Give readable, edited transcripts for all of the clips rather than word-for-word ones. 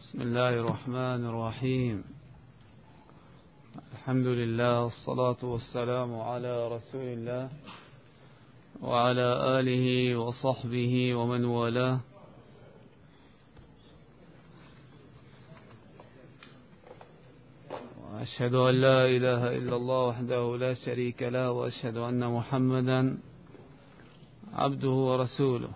بسم الله الرحمن الرحيم. الحمد لله والصلاة والسلام على رسول الله وعلى آله وصحبه ومن والاه. وأشهد أن لا إله إلا الله وحده لا شريك له، وأشهد أن محمدا عبده ورسوله.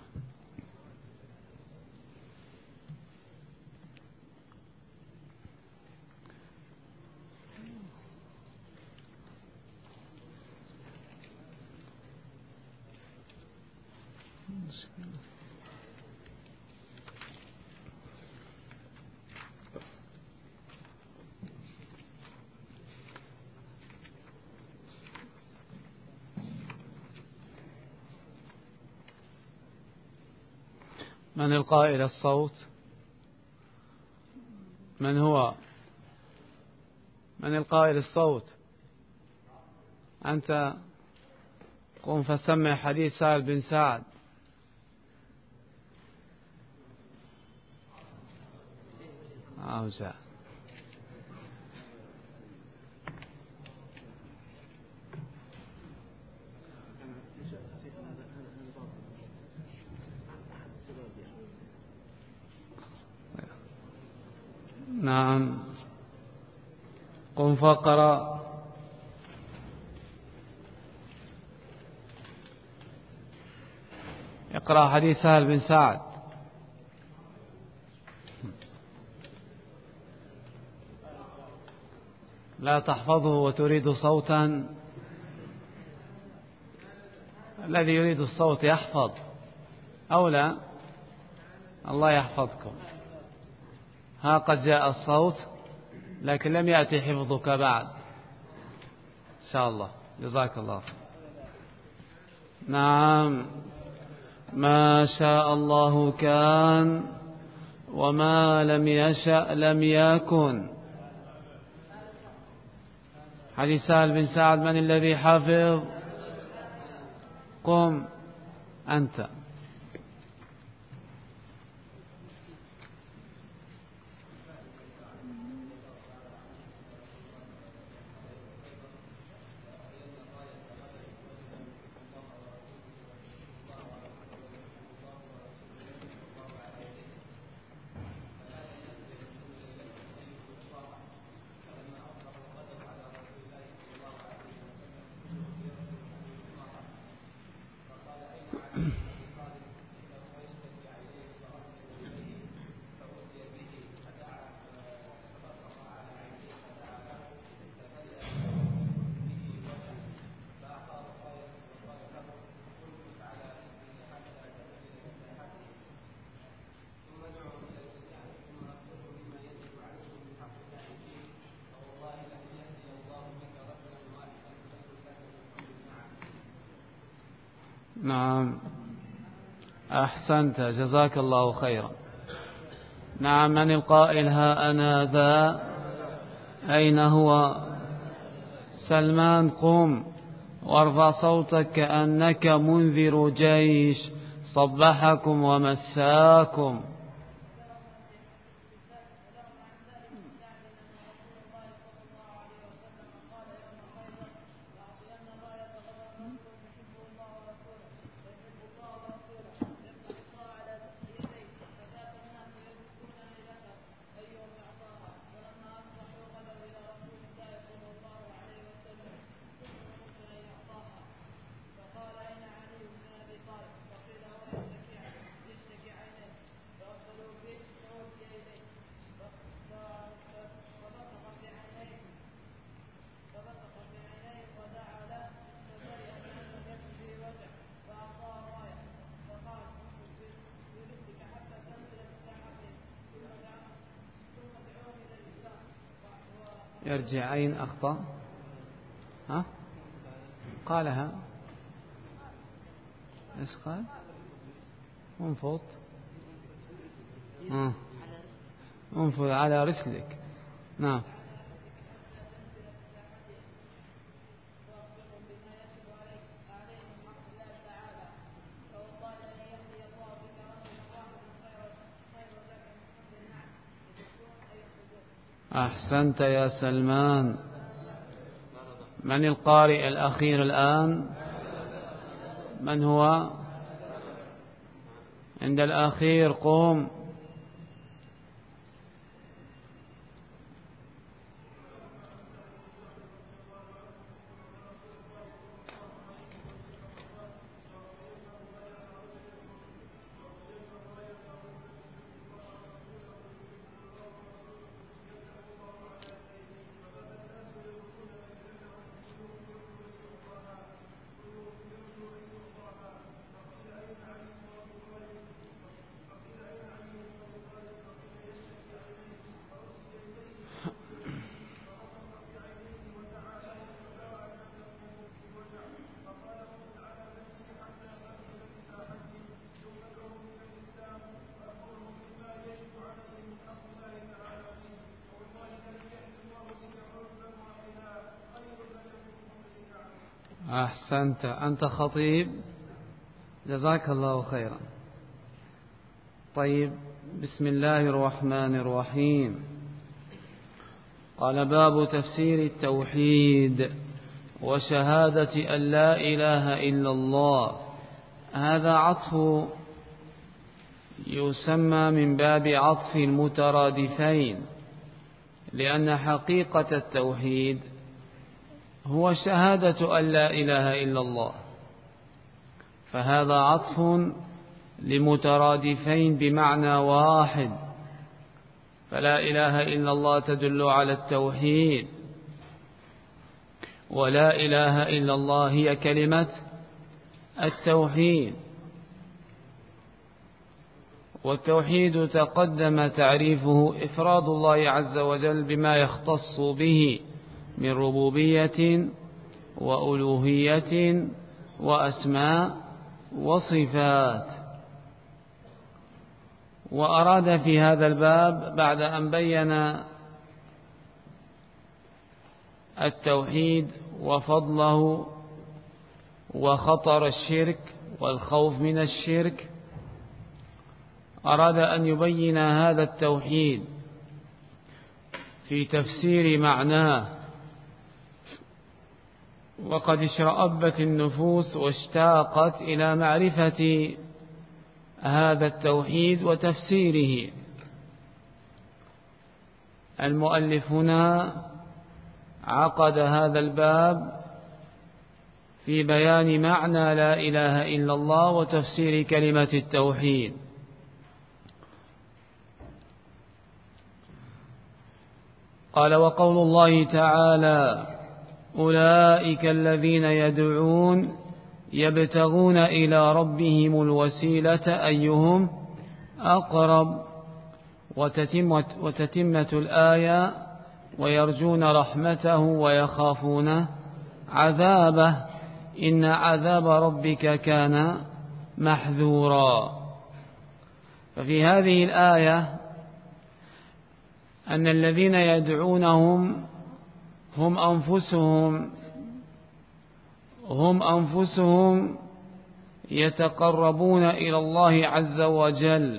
من القائل الصوت؟ من هو؟ من القائل الصوت؟ أنت قم فسمع حديث سهل بن سعد. أوزع. نعم، قم فقرأ. اقرأ حديث سهل بن سعد. لا تحفظه وتريد صوتا. الذي يريد الصوت يحفظ أو لا؟ الله يحفظكم. ها قد جاء الصوت لكن لم يأتي حفظك بعد. إن شاء الله، جزاك الله. نعم، ما شاء الله كان وما لم يشأ لم يكن. حديث سهل بن سعد، من الذي حفظ؟ قم أنت. نعم، أحسنت، جزاك الله خيرا. نعم، من القائل؟ ها أنا ذا. أين هو؟ سلمان، قم وارفع صوتك كأنك منذر جيش صبحكم ومساكم. يرجعين أخطأ. ها قالها إيش قال؟ انفض. انفض على رسلك. نعم. أحسنت يا سلمان. من القارئ الأخير الآن؟ من هو؟ عند الأخير قوم. أحسنت، أنت خطيب، جزاك الله خيرا. طيب، بسم الله الرحمن الرحيم. قال: باب تفسير التوحيد وشهادة أن لا إله إلا الله. هذا عطف يسمى من باب عطف المترادفين، لأن حقيقة التوحيد هو شهادة أن لا إله إلا الله، فهذا عطف لمترادفين بمعنى واحد. فلا إله إلا الله تدل على التوحيد، ولا إله إلا الله هي كلمة التوحيد. والتوحيد تقدم تعريفه إفراد الله عز وجل بما يختص به من ربوبية وألوهية وأسماء وصفات. وأراد في هذا الباب بعد أن بين التوحيد وفضله وخطر الشرك والخوف من الشرك، أراد أن يبين هذا التوحيد في تفسير معناه. وقد اشرأبت النفوس واشتاقت إلى معرفة هذا التوحيد وتفسيره. المؤلف هنا عقد هذا الباب في بيان معنى لا إله إلا الله وتفسير كلمة التوحيد. قال: وقول الله تعالى: أولئك الذين يدعون يبتغون إلى ربهم الوسيلة أيهم أقرب. وتتمة الآية: ويرجون رحمته ويخافون عذابه إن عذاب ربك كان محذورا. ففي هذه الآية أن الذين يدعونهم هم أنفسهم يتقربون إلى الله عز وجل،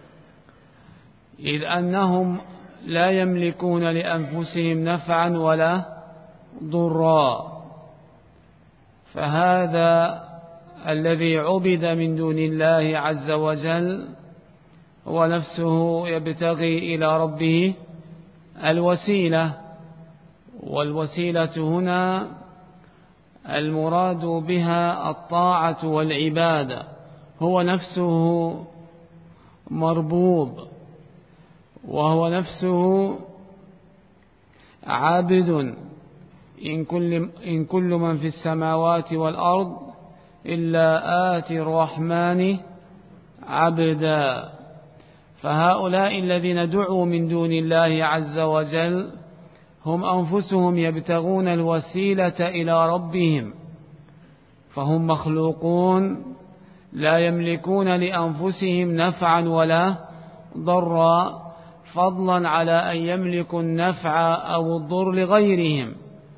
إذ أنهم لا يملكون لأنفسهم نفعا ولا ضرا. فهذا الذي عبد من دون الله عز وجل هو نفسه يبتغي إلى ربه الوسيلة. والوسيلة هنا المراد بها الطاعة والعبادة، هو نفسه مربوب، وهو نفسه عابد. إن كل من في السماوات والأرض إلا آتي الرحمن عبدا. فهؤلاء الذين دعوا من دون الله عز وجل هم أنفسهم يبتغون الوسيلة إلى ربهم، فهم مخلوقون لا يملكون لأنفسهم نفعا ولا ضرا، فضلا على أن يملكوا النفع أو الضر لغيرهم.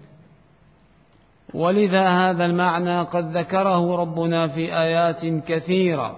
ولذا هذا المعنى قد ذكره ربنا في آيات كثيرة،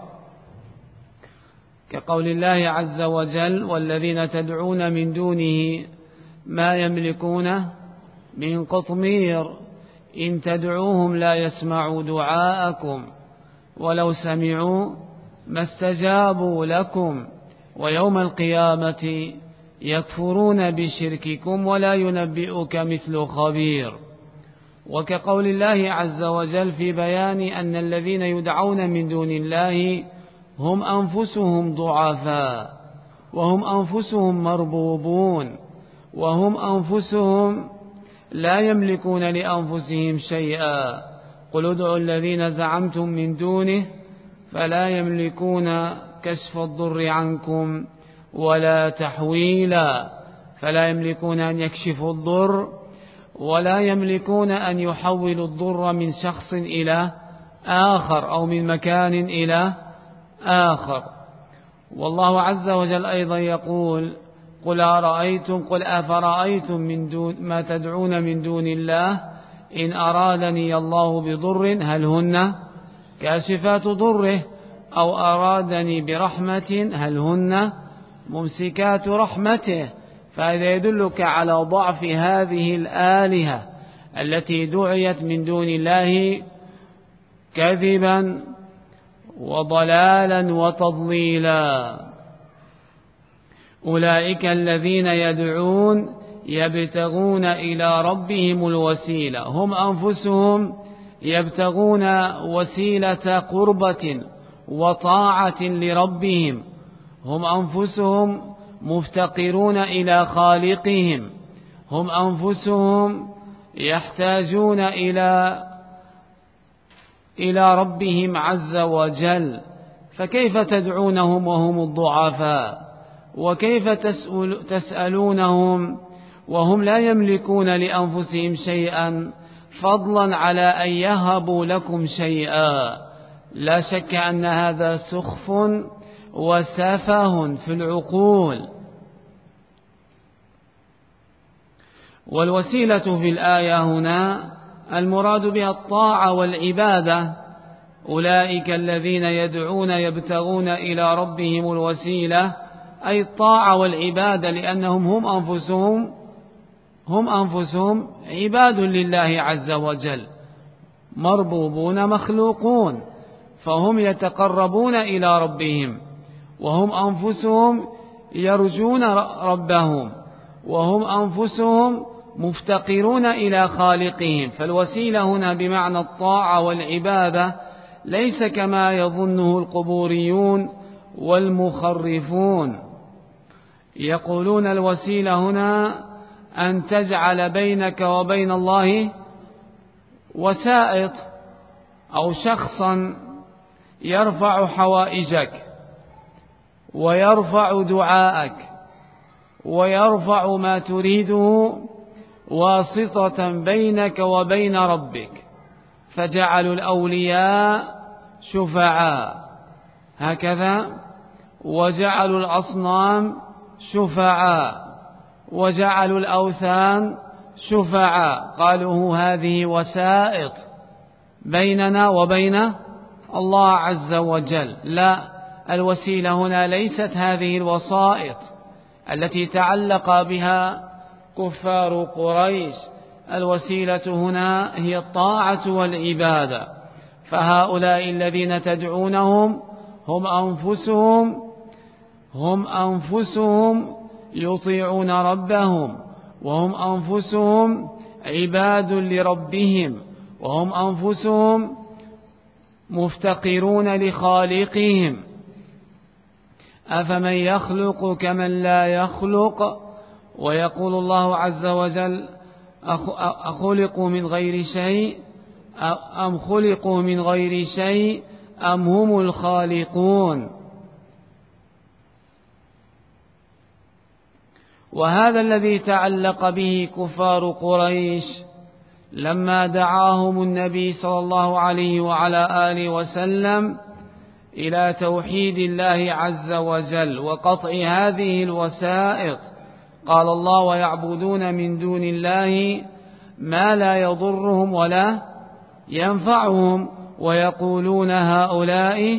كقول الله عز وجل: والذين تدعون من دونه ما يملكون من قطمير إن تدعوهم لا يسمعوا دعاءكم ولو سمعوا ما استجابوا لكم ويوم القيامة يكفرون بشرككم ولا ينبئك مثل خبير. وكقول الله عز وجل في بيان أن الذين يدعون من دون الله هم أنفسهم ضعفاء وهم أنفسهم مربوبون وهم أنفسهم لا يملكون لأنفسهم شيئا. قل ادعوا الذين زعمتم من دونه فلا يملكون كشف الضر عنكم ولا تحويلا، فلا يملكون أن يكشفوا الضر ولا يملكون أن يحولوا الضر من شخص إلى آخر أو من مكان إلى آخر. والله عز وجل أيضا يقول قل أفرأيتم من دون ما تدعون من دون الله إن أرادني الله بضر هل هن كاشفات ضره أو أرادني برحمة هل هن ممسكات رحمته. فهذا يدلك على ضعف هذه الآلهة التي دعيت من دون الله كذبا وضلالا وتضليلا. أولئك الذين يدعون يبتغون إلى ربهم الوسيلة، هم أنفسهم يبتغون وسيلة قربة وطاعة لربهم، هم أنفسهم مفتقرون إلى خالقهم، هم أنفسهم يحتاجون إلى ربهم عز وجل. فكيف تدعونهم وهم الضعفاء؟ وكيف تسألونهم وهم لا يملكون لأنفسهم شيئا فضلا على أن يهبوا لكم شيئا؟ لا شك أن هذا سخف وسفه في العقول. والوسيلة في الآية هنا المراد بها الطاعة والعبادة. أولئك الذين يدعون يبتغون إلى ربهم الوسيلة أي الطاعة والعبادة، لأنهم هم أنفسهم عباد لله عز وجل مربوبون مخلوقون، فهم يتقربون إلى ربهم وهم أنفسهم يرجون ربهم وهم أنفسهم مفتقرون إلى خالقهم. فالوسيلة هنا بمعنى الطاعة والعبادة، ليس كما يظنه القبوريون والمخرفون. يقولون الوسيلة هنا أن تجعل بينك وبين الله وسائط أو شخصا يرفع حوائجك ويرفع دعاءك ويرفع ما تريده واسطة بينك وبين ربك، فجعلوا الأولياء شفعاء هكذا، وجعلوا الأصنام شفعاء وجعلوا الأوثان شفعاء. قالوا هذه وسائط بيننا وبين الله عز وجل. لا، الوسيلة هنا ليست هذه الوسائط التي تعلق بها كفار قريش، الوسيلة هنا هي الطاعة والعبادة. فهؤلاء الذين تدعونهم هم أنفسهم يطيعون ربهم، وهم أنفسهم عباد لربهم، وهم أنفسهم مفتقرون لخالقهم. أفمن يخلق كمن لا يخلق؟ ويقول الله عز وجل أخلقوا من غير شيء أم خلقوا من غير شيء أم هم الخالقون. وهذا الذي تعلق به كفار قريش لما دعاهم النبي صلى الله عليه وعلى آله وسلم إلى توحيد الله عز وجل وقطع هذه الوسائط. قال الله ويعبدون من دون الله ما لا يضرهم ولا ينفعهم ويقولون هؤلاء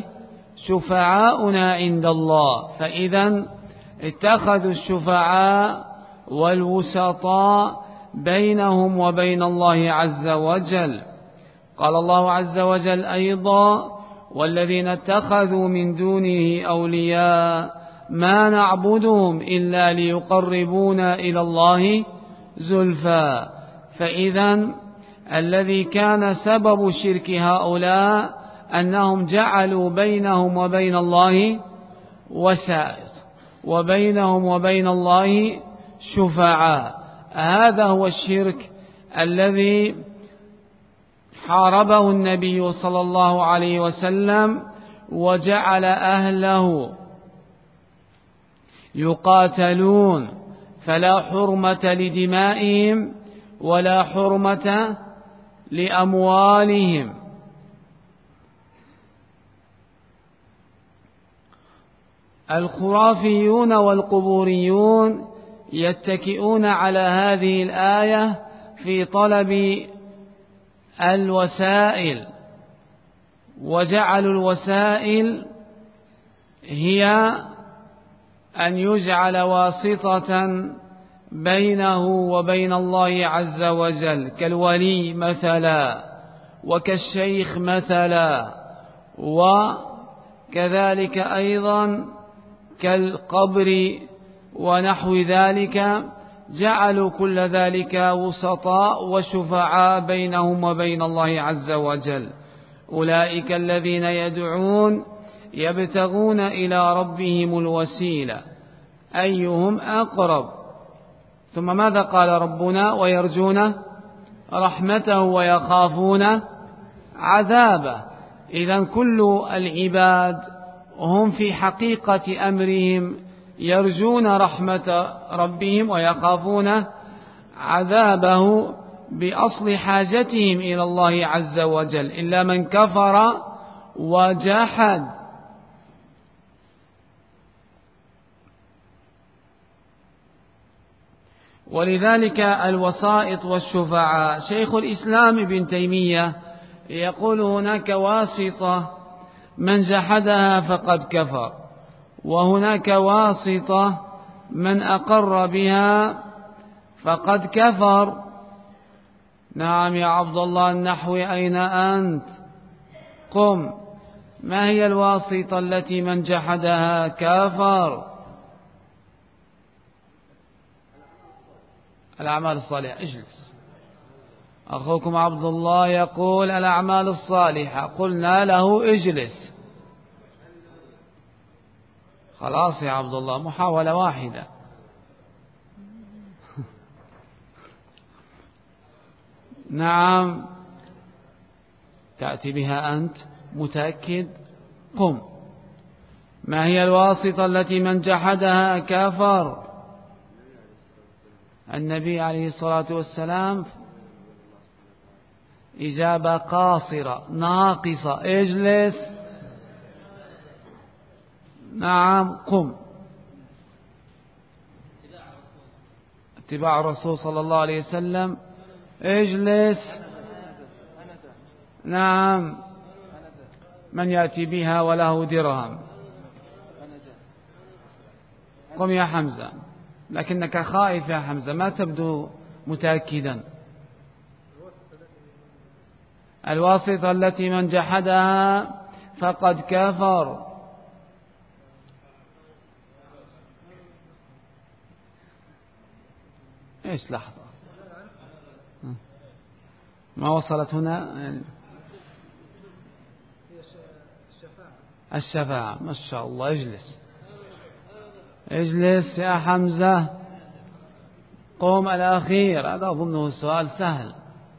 شفعاؤنا عند الله. فإذا اتخذوا الشفعاء والوسطاء بينهم وبين الله عز وجل. قال الله عز وجل أيضا: والذين اتخذوا من دونه أولياء ما نعبدهم إلا ليقربونا إلى الله زلفى. فإذا الذي كان سبب شرك هؤلاء أنهم جعلوا بينهم وبين الله وسائط، وبينهم وبين الله شفعاء. هذا هو الشرك الذي حاربه النبي صلى الله عليه وسلم، وجعل أهله يقاتلون، فلا حرمة لدمائهم ولا حرمة لأموالهم. الخرافيون والقبوريون يتكئون على هذه الآية في طلب الوسائل، وجعلوا الوسائل هي أن يجعل واسطة بينه وبين الله عز وجل، كالولي مثلا، وكالشيخ مثلا، وكذلك أيضا كالقبر ونحو ذلك. جعلوا كل ذلك وسطاء وشفعاء بينهم وبين الله عز وجل. أولئك الذين يدعون يبتغون إلى ربهم الوسيلة أيهم أقرب. ثم ماذا قال ربنا؟ ويرجون رحمته ويخافون عذابه. إذن كل العباد هم في حقيقة أمرهم يرجون رحمة ربهم ويخافون عذابه بأصل حاجتهم إلى الله عز وجل، إلا من كفر وجحد. ولذلك الوسائط والشفعاء، شيخ الإسلام ابن تيمية يقول: هناك واسطة من جحدها فقد كفر، وهناك واسطة من أقر بها فقد كفر. نعم يا عبد الله النحوي، أين أنت؟ قم. ما هي الواسطة التي من جحدها كفر؟ الأعمال الصالحة. اجلس. أخوكم عبد الله يقول الأعمال الصالحة، قلنا له اجلس. خلاص يا عبد الله، محاولة واحدة. نعم، تأتي بها أنت متأكد؟ قم. ما هي الواسطة التي من جحدها كفر؟ النبي عليه الصلاة والسلام إجابة قاصرة ناقصة. اجلس. نعم، قم. اتباع الرسول صلى الله عليه وسلم. اجلس. نعم، من يأتي بها وله درهم. قم يا حمزة، لكنك خائف يا حمزة، ما تبدو متأكدا. الواسطة التي من جحدها فقد كفر. ايش؟ لحظة، ما وصلت هنا. الشفاعة، ما شاء الله. اجلس. اجلس يا حمزة. قوم الأخير، هذا أظنه سؤال سهل.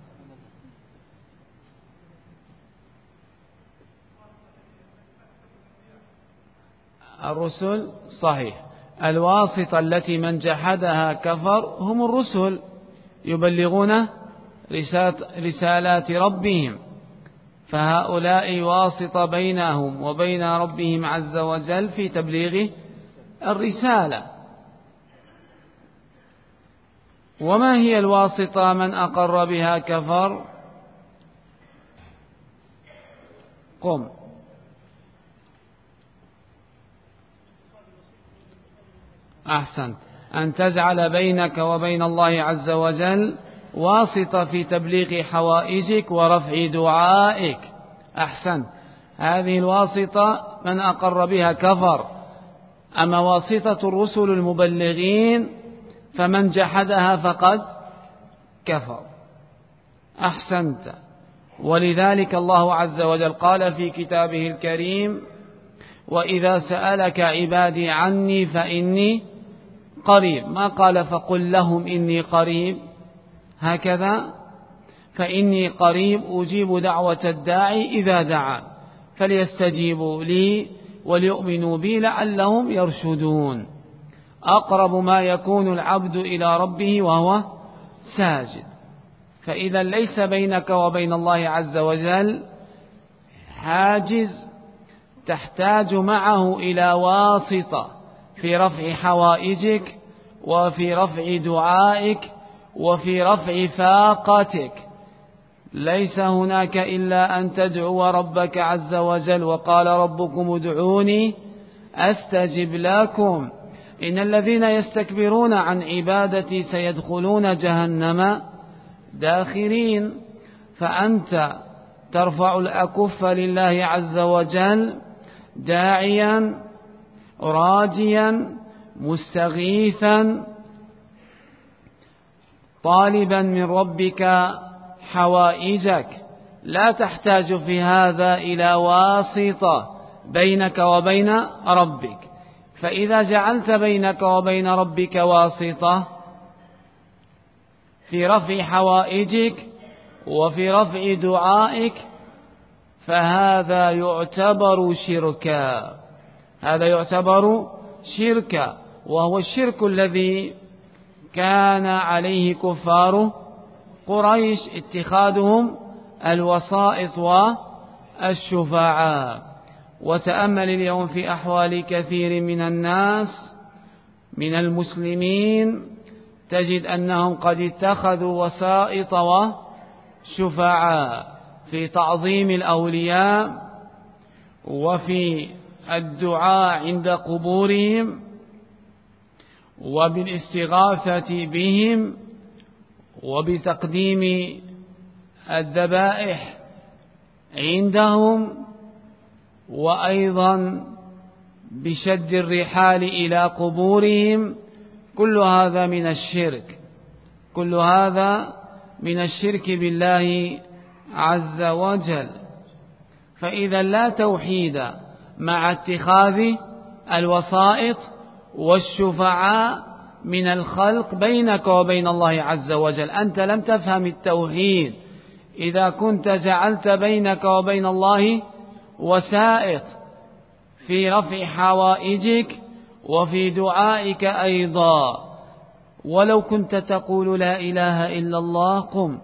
الرسل صحيح. الواسطة التي من جحدها كفر هم الرسل، يبلغون رسالات ربهم، فهؤلاء واسطة بينهم وبين ربهم عز وجل في تبليغ الرسالة. وما هي الواسطة من أقر بها كفر؟ قم. أحسنت. أن تجعل بينك وبين الله عز وجل واسطة في تبليغ حوائجك ورفع دعائك. أحسن، هذه الواسطة من أقر بها كفر، أما واسطة الرسل المبلغين فمن جحدها فقد كفر. أحسنت. ولذلك الله عز وجل قال في كتابه الكريم: وإذا سألك عبادي عني فإني قريب، ما قال فقل لهم إني قريب هكذا، فإني قريب أجيب دعوة الداعي إذا دعان فليستجيبوا لي وليؤمنوا بي لعلهم يرشدون. أقرب ما يكون العبد إلى ربه وهو ساجد. فإذا ليس بينك وبين الله عز وجل حاجز تحتاج معه إلى واسطة في رفع حوائجك وفي رفع دعائك وفي رفع فاقتك. ليس هناك إلا أن تدعو ربك عز وجل، وقال ربكم ادعوني أستجب لكم إن الذين يستكبرون عن عبادتي سيدخلون جهنم داخرين. فأنت ترفع الأكف لله عز وجل داعيا راجيا مستغيثا طالبا من ربك حوائجك، لا تحتاج في هذا إلى واسطة بينك وبين ربك. فإذا جعلت بينك وبين ربك واسطة في رفع حوائجك وفي رفع دعائك فهذا يعتبر شركا، هذا يعتبر شركا، وهو الشرك الذي كان عليه كفار قريش، اتخاذهم الوسائط والشفعاء. وتأمل اليوم في أحوال كثير من الناس من المسلمين تجد أنهم قد اتخذوا وسائط وشفعاء في تعظيم الأولياء وفي الدعاء عند قبورهم وبالاستغاثة بهم وبتقديم الذبائح عندهم، وأيضا بشد الرحال إلى قبورهم. كل هذا من الشرك، كل هذا من الشرك بالله عز وجل. فإذا لا توحيد مع اتخاذ الوسائط والشفعاء من الخلق بينك وبين الله عز وجل. أنت لم تفهم التوحيد إذا كنت جعلت بينك وبين الله وسائط في رفع حوائجك وفي دعائك أيضا. ولو كنت تقول لا إله إلا الله، قم،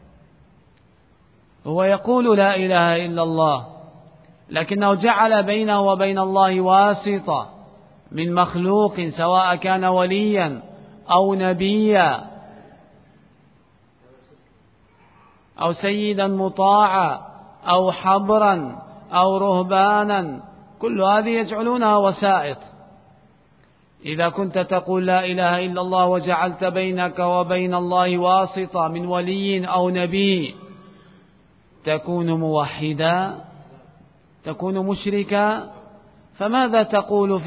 هو يقول لا إله إلا الله لكنه جعل بينه وبين الله واسطة من مخلوق، سواء كان وليا أو نبيا أو سيدا مطاعا أو حبرا أو رهبانا، كل هذه يجعلونها وسائط. إذا كنت تقول لا إله إلا الله وجعلت بينك وبين الله واسطة من ولي أو نبي تكون موحدا، تكون مشركا. فماذا تقول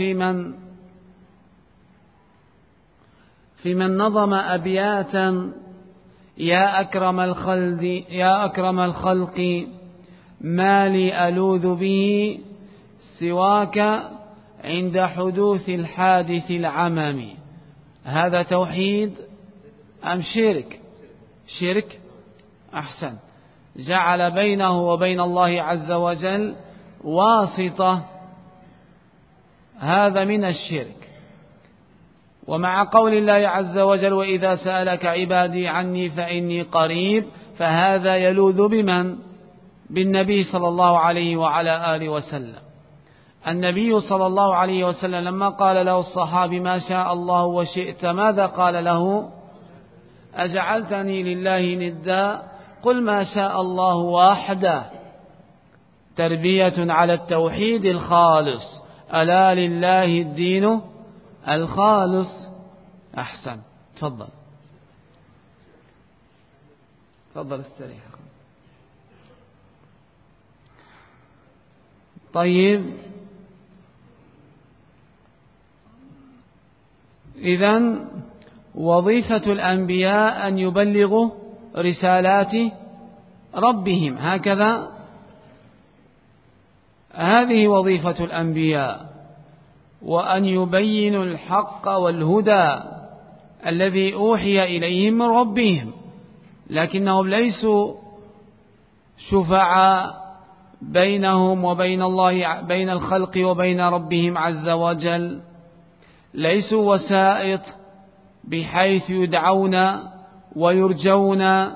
في من نظم أبياتا: يا أكرم الخلق ما لي ألوذ به سواك عند حدوث الحادث العمم. هذا توحيد أم شرك؟ شرك. أحسن. جعل بينه وبين الله عز وجل واسطة، هذا من الشرك. ومع قول الله عز وجل: وإذا سألك عبادي عني فإني قريب، فهذا يلوذ بمن؟ بالنبي صلى الله عليه وعلى آله وسلم. النبي صلى الله عليه وسلم لما قال له الصحابي: ما شاء الله وشئت، ماذا قال له؟ أجعلتني لله ندا؟ قل ما شاء الله وحده. تربية على التوحيد الخالص. ألا لله الدين الخالص. أحسن. تفضل تفضل استريح. طيب، إذن وظيفة الأنبياء أن يبلغوا رسالات ربهم، هكذا هذه وظيفة الأنبياء، وأن يبينوا الحق والهدى الذي أوحي إليهم من ربهم، لكنهم ليسوا شفعاء بينهم وبين الله، بين الخلق وبين ربهم عز وجل، ليسوا وسائط بحيث يدعون ويرجون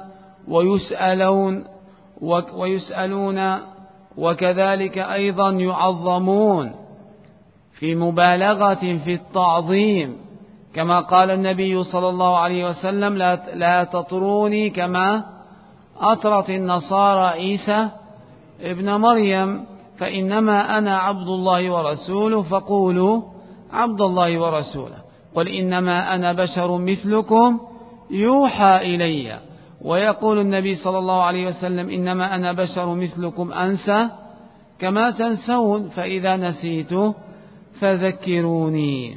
ويسألون وكذلك أيضا يعظمون في مبالغة في التعظيم، كما قال النبي صلى الله عليه وسلم: لا تطروني كما أطرت النصارى عيسى ابن مريم، فإنما أنا عبد الله ورسوله فقولوا عبد الله ورسوله. قل إنما أنا بشر مثلكم يوحى إلي. ويقول النبي صلى الله عليه وسلم: إنما أنا بشر مثلكم أنسى كما تنسون، فإذا نسيت فذكروني.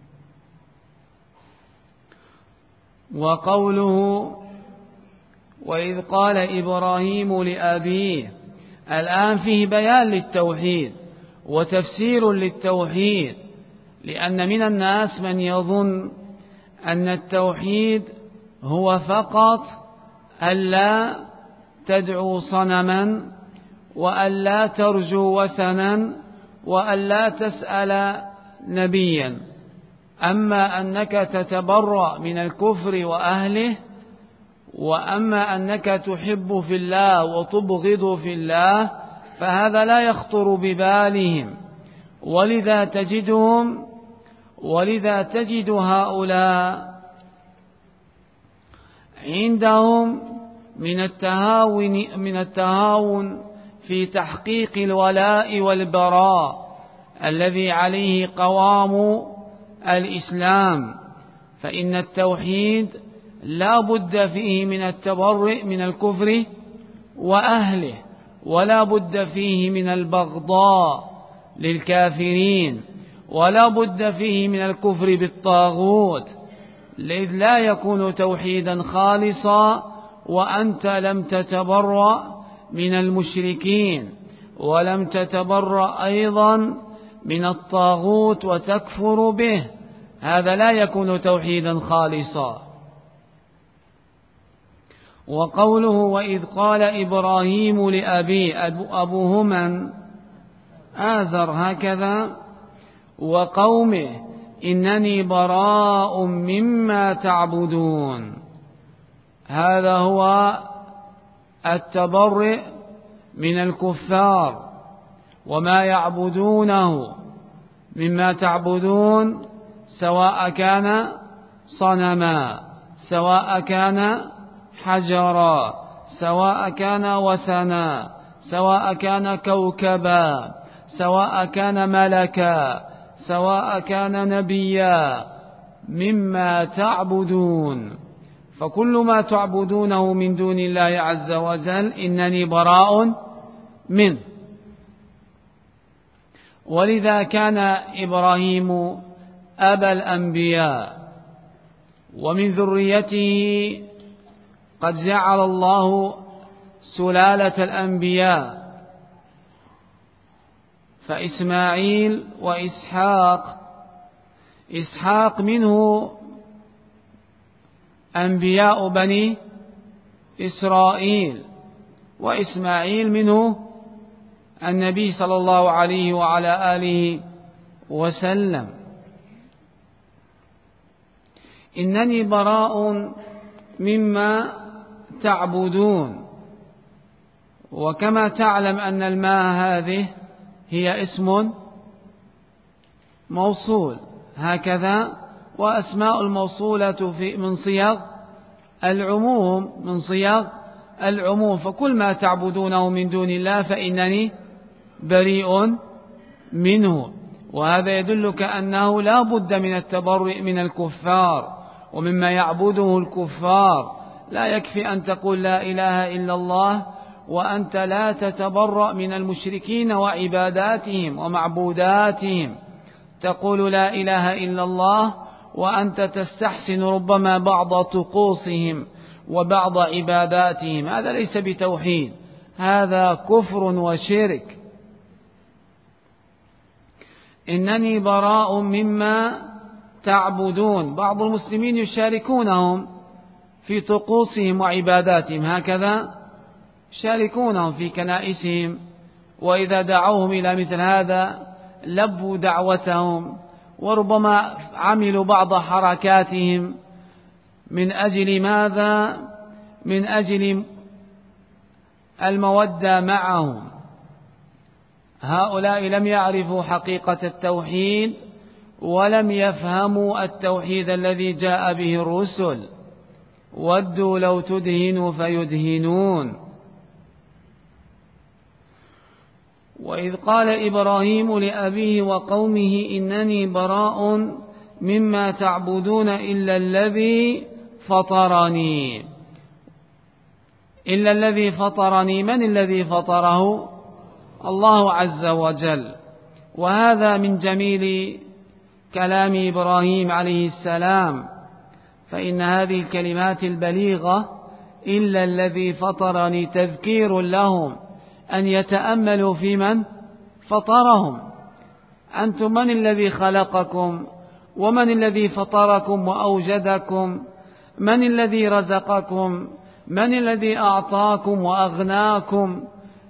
وقوله: وإذ قال إبراهيم لأبيه، الآن فيه بيان للتوحيد وتفسير للتوحيد، لأن من الناس من يظن أن التوحيد هو فقط ألا تدعو صنما، وألا ترجو وثنا، وألا تسأل نبيا، أما أنك تتبرأ من الكفر وأهله، وأما أنك تحب في الله وتبغض في الله، فهذا لا يخطر ببالهم. ولذا تجد هؤلاء عندهم من التهاون في تحقيق الولاء والبراء الذي عليه قوام الإسلام، فإن التوحيد لا بد فيه من التبرئ من الكفر وأهله، ولا بد فيه من البغضاء للكافرين، ولا بد فيه من الكفر بالطاغوت، إذ لا يكون توحيدا خالصا وأنت لم تتبرأ من المشركين، ولم تتبرأ أيضا من الطاغوت وتكفر به، هذا لا يكون توحيدا خالصا. وقوله: وإذ قال إبراهيم لأبيه، أبوه من؟ آزر، هكذا. وقومه: إنني براء مما تعبدون، هذا هو التبرئ من الكفار وما يعبدونه مما تعبدون، سواء كان صنما، سواء كان حجرا، سواء كان وثنا، سواء كان كوكبا، سواء كان ملكا، سواء كان نبيا، مما تعبدون، فكل ما تعبدونه من دون الله عز وجل إنني براء منه. ولذا كان إبراهيم أبا الأنبياء، ومن ذريته قد جعل الله سلالة الأنبياء، فإسماعيل وإسحاق، إسحاق منه أنبياء بني إسرائيل، وإسماعيل منه النبي صلى الله عليه وعلى آله وسلم. إنني براء مما تعبدون. وكما تعلم أن الماء هذه هي اسم موصول، هكذا، وأسماء الموصولة من صيغ العموم، فكل ما تعبدونه من دون الله فإنني بريء منه. وهذا يدلك أنه لا بد من التبرؤ من الكفار ومما يعبده الكفار. لا يكفي أن تقول لا إله إلا الله وأنت لا تتبرأ من المشركين وعباداتهم ومعبوداتهم. تقول لا إله إلا الله وأنت تستحسن ربما بعض طقوسهم وبعض عباداتهم. هذا ليس بتوحيد، هذا كفر وشرك. إنني براء مما تعبدون. بعض المسلمين يشاركونهم في طقوسهم وعباداتهم، هكذا يشاركونهم في كنائسهم، وإذا دعوهم إلى مثل هذا لبوا دعوتهم، وربما عملوا بعض حركاتهم من أجل ماذا؟ من أجل المودة معهم. هؤلاء لم يعرفوا حقيقة التوحيد ولم يفهموا التوحيد الذي جاء به الرسل. ودوا لو تدهنوا فيدهنون. وإذ قال إبراهيم لأبيه وقومه إنني براء مما تعبدون إلا الذي فطرني. إلا الذي فطرني، من الذي فطره؟ الله عز وجل. وهذا من جميل كلام إبراهيم عليه السلام، فإن هذه الكلمات البليغة إلا الذي فطرني تذكير لهم أن يتأملوا في من فطرهم. أنتم من الذي خلقكم؟ ومن الذي فطركم وأوجدكم؟ من الذي رزقكم؟ من الذي أعطاكم وأغناكم؟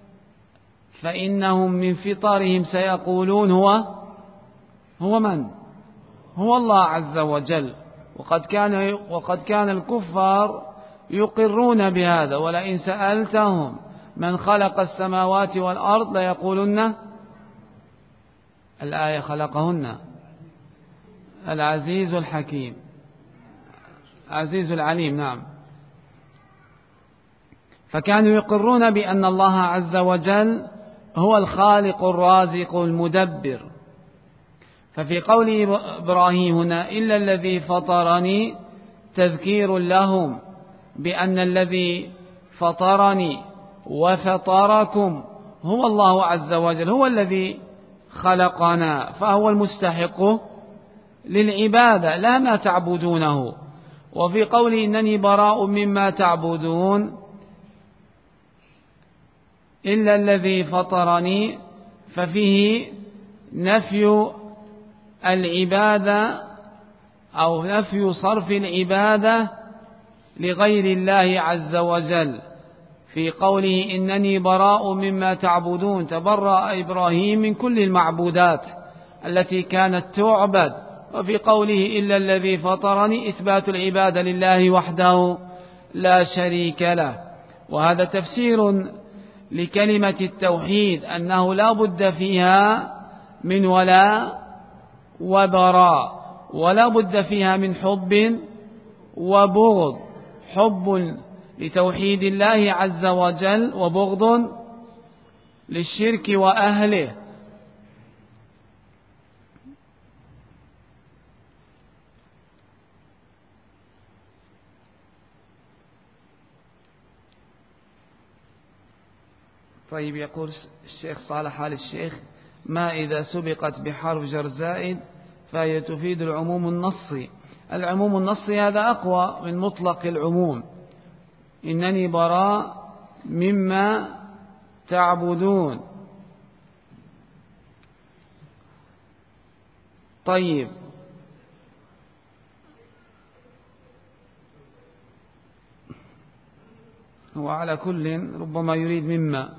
فإنهم من فطرهم سيقولون هو من؟ هو الله عز وجل. وقد كان الكفار يقرون بهذا، ولئن سألتهم من خلق السماوات والأرض ليقولن الآية خلقهن العزيز الحكيم عزيز العليم. نعم. فكانوا يقرون بأن الله عز وجل هو الخالق الرازق المدبر. ففي قول إبراهيم هنا إلا الذي فطرني تذكير لهم بأن الذي فطرني وفطركم هو الله عز وجل، هو الذي خلقنا، فهو المستحق للعبادة لا ما تعبدونه. وفي قوله إنني براء مما تعبدون إلا الذي فطرني، ففيه نفي العبادة أو نفي صرف العبادة لغير الله عز وجل. في قوله إنني براء مما تعبدون تبرأ إبراهيم من كل المعبودات التي كانت تعبد. وفي قوله إلا الذي فطرني إثبات العبادة لله وحده لا شريك له. وهذا تفسير لكلمة التوحيد أنه لا بد فيها من ولاء وبراء، ولا بد فيها من حب وبغض. حب لتوحيد الله عز وجل وبغض للشرك وأهله. طيب، يقول الشيخ صالح آل الشيخ: ما إذا سبقت بحرف جر زائد فهي تفيد العموم النصي. العموم النصي هذا أقوى من مطلق العموم. إنني براء مما تعبدون. طيب، هو على كل ربما يريد مما.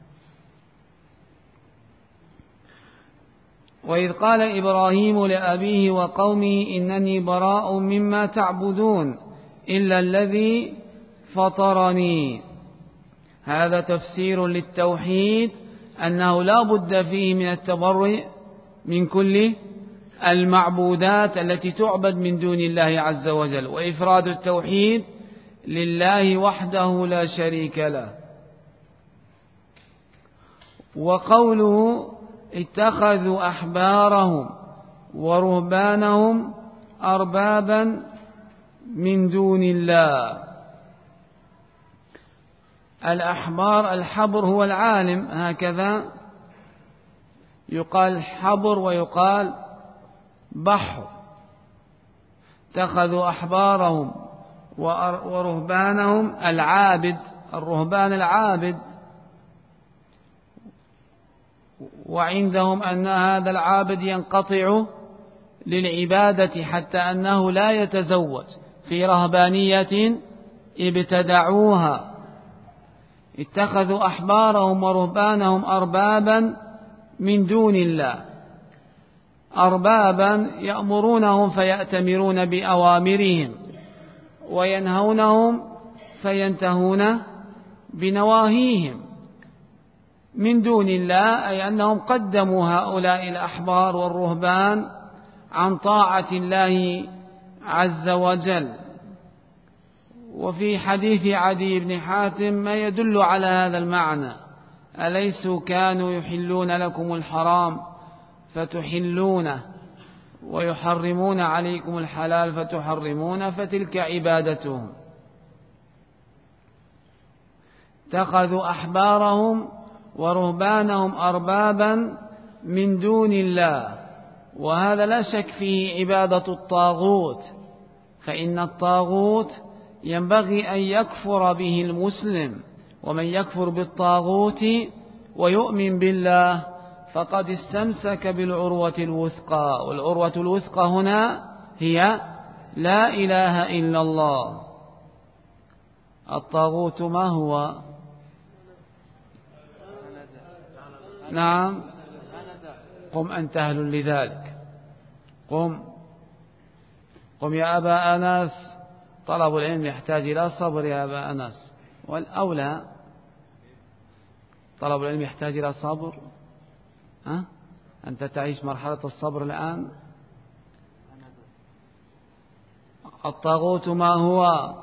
وإذ قال إبراهيم لأبيه وقومه إنني براء مما تعبدون إلا الذي فطرني. هذا تفسير للتوحيد أنه لا بد فيه من التبرؤ من كل المعبودات التي تعبد من دون الله عز وجل، وإفراد التوحيد لله وحده لا شريك له. وقوله اتخذوا أحبارهم ورهبانهم أربابا من دون الله. الأحبار، الحبر هو العالم، هكذا يقال حبر ويقال بحر. اتخذوا أحبارهم ورهبانهم العابد، الرهبان العابد، وعندهم أن هذا العابد ينقطع للعبادة حتى أنه لا يتزوج، في رهبانية ابتدعوها. اتخذوا أحبارهم ورهبانهم أربابا من دون الله، أربابا يأمرونهم فيأتمرون بأوامرهم، وينهونهم فينتهون بنواهيهم، من دون الله، أي أنهم قدموا هؤلاء الأحبار والرهبان عن طاعة الله عز وجل. وفي حديث عدي بن حاتم ما يدل على هذا المعنى: أليسوا كانوا يحلون لكم الحرام فتحلونه، ويحرمون عليكم الحلال فتحرمونه، فتلك عبادتهم. اتخذوا أحبارهم ورهبانهم أربابا من دون الله، وهذا لا شك فيه عبادة الطاغوت، فإن الطاغوت ينبغي أن يكفر به المسلم، ومن يكفر بالطاغوت ويؤمن بالله فقد استمسك بالعروة الوثقى، والعروة الوثقى هنا هي لا إله إلا الله. الطاغوت ما هو؟ نعم، قم أنت أهل لذلك، قم يا أبا أنس، طلب العلم يحتاج إلى صبر يا أبا أنس، والأولى طلب العلم يحتاج إلى صبر. أنت تعيش مرحلة الصبر الآن. الطاغوت ما هو؟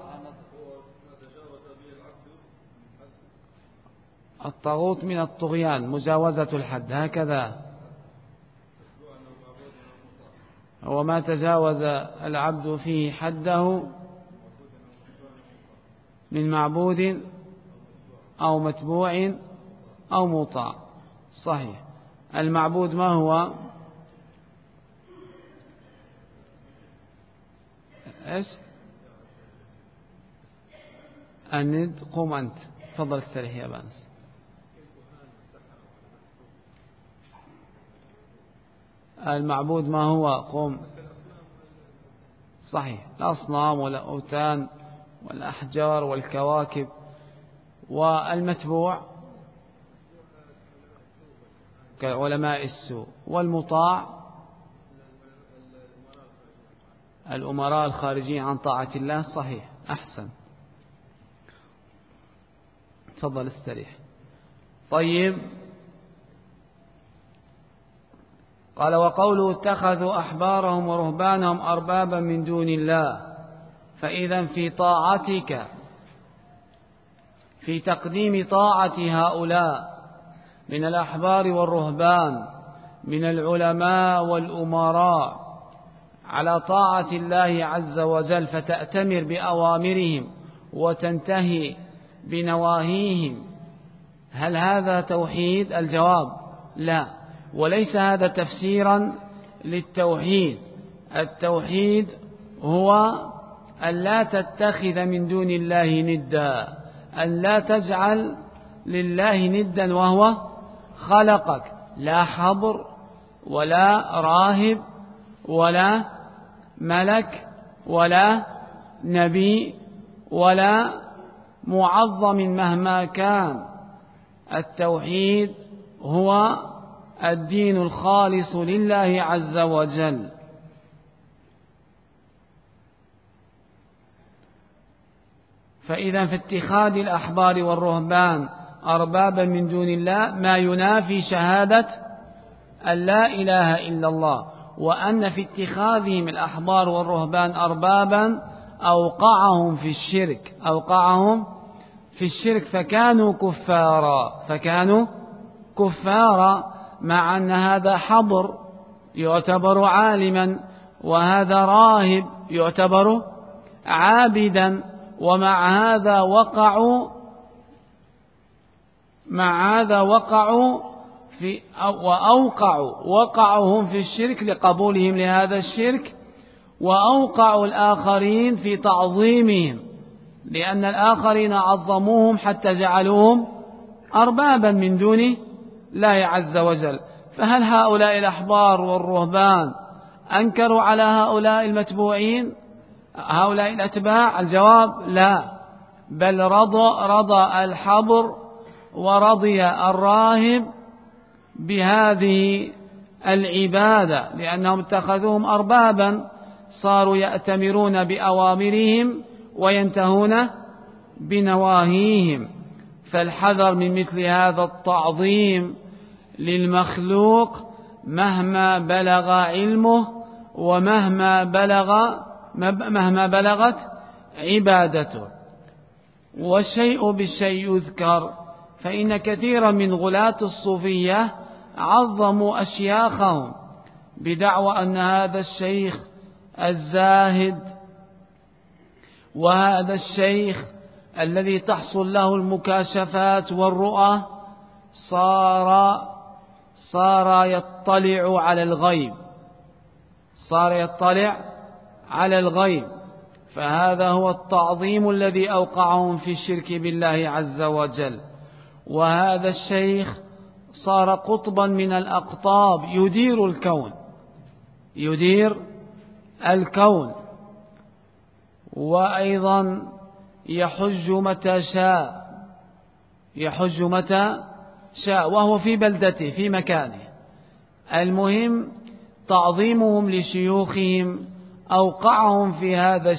الطاغوت من الطغيان، مجاوزة الحد، هكذا وما تجاوز العبد فيه حده من معبود أو متبوع أو مطاع. صحيح. المعبود ما هو؟ إيش؟ الند. قم أنت، تفضل استريح يا بانس. المعبود ما هو؟ قم. صحيح، الأصنام والأوثان والأحجار والكواكب. والمتبوع كعلماء السوء. والمطاع الأمراء الخارجين عن طاعة الله. صحيح، أحسن، تفضل استريح. طيب، قال: وقوله اتخذوا أحبارهم ورهبانهم أربابا من دون الله، فإذا في طاعتك، في تقديم طاعة هؤلاء من الأحبار والرهبان من العلماء والأمراء على طاعة الله عز وجل، فتأتمر بأوامرهم وتنتهي بنواهيهم، هل هذا توحيد؟ الجواب: لا، وليس هذا تفسيرا للتوحيد. التوحيد هو أن لا تتخذ من دون الله ندا، أن لا تجعل لله ندا وهو خلقك، لا حبر ولا راهب ولا ملك ولا نبي ولا معظم مهما كان. التوحيد هو الدين الخالص لله عز وجل. فإذا في اتخاذ الأحبار والرهبان أربابا من دون الله ما ينافي شهادة أن لا إله إلا الله، وأن في اتخاذهم الأحبار والرهبان أربابا أوقعهم في الشرك، فكانوا كفارا، مع أن هذا حبر يعتبر عالما، وهذا راهب يعتبر عابدا، ومع هذا وقعوا في وقعوا هم في الشرك لقبولهم لهذا الشرك، وأوقعوا الآخرين في تعظيمهم، لأن الآخرين عظموهم حتى جعلوهم أربابا من دون الله عز وجل. فهل هؤلاء الأحبار والرهبان أنكروا على هؤلاء المتبوعين، هؤلاء الأتباع؟ الجواب لا، بل رضى الحبر ورضي الراهب بهذه العبادة، لأنهم اتخذوهم أربابا، صاروا يأتمرون بأوامرهم وينتهون بنواهيهم. فالحذر من مثل هذا التعظيم للمخلوق مهما بلغ علمه ومهما بلغت عبادته. والشيء بالشيء يذكر، فإن كثيرا من غلاة الصوفية عظموا أشياخهم بدعوى أن هذا الشيخ الزاهد وهذا الشيخ الذي تحصل له المكاشفات والرؤى صار يطلع على الغيب، فهذا هو التعظيم الذي أوقعهم في الشرك بالله عز وجل. وهذا الشيخ صار قطبا من الأقطاب يدير الكون، وأيضا يحج متى شاء وهو في بلدته في مكانه. المهم تعظيمهم لشيوخهم أوقعهم في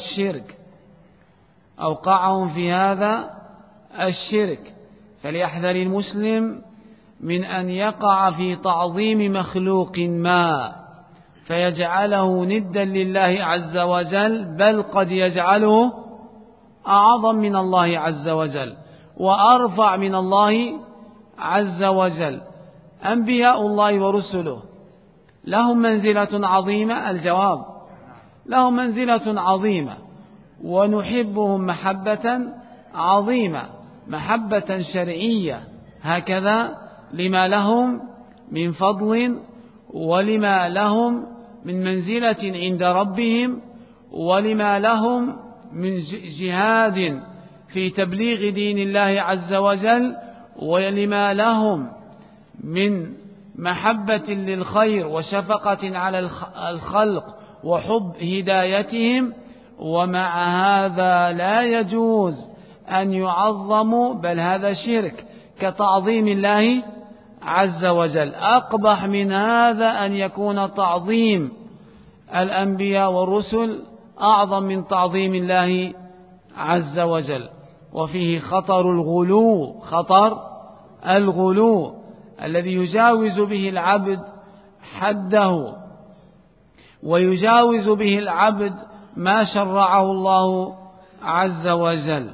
هذا الشرك. فليحذر المسلم من أن يقع في تعظيم مخلوق ما فيجعله ندا لله عز وجل، بل قد يجعله أعظم من الله عز وجل وأرفع من الله عز وجل. أنبياء الله ورسله لهم منزلة عظيمة؟ الجواب لهم منزلة عظيمة، ونحبهم محبة عظيمة، محبة شرعية هكذا، لما لهم من فضل ولما لهم من منزلة عند ربهم، ولما لهم من جهاد في تبليغ دين الله عز وجل، ولما لهم من محبة للخير وشفقة على الخلق وحب هدايتهم. ومع هذا لا يجوز أن يعظموا، بل هذا شرك كتعظيم الله عز وجل. أقبح من هذا أن يكون تعظيم الأنبياء والرسل أعظم من تعظيم الله عز وجل. وفيه خطر الغلو الذي يجاوز به العبد حده، ويجاوز به العبد ما شرعه الله عز وجل.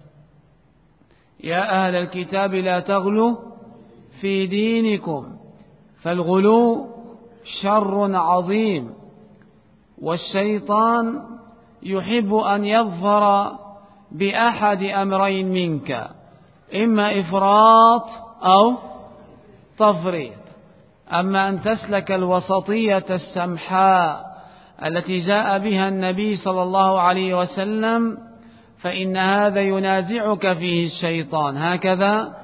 يا أهل الكتاب لا تغلوا في دينكم، فالغلو شر عظيم، والشيطان يحب أن يظفر بأحد أمرين منك، إما إفراط أو تفريط. أما أن تسلك الوسطية السمحاء التي جاء بها النبي صلى الله عليه وسلم، فإن هذا ينازعك فيه الشيطان. هكذا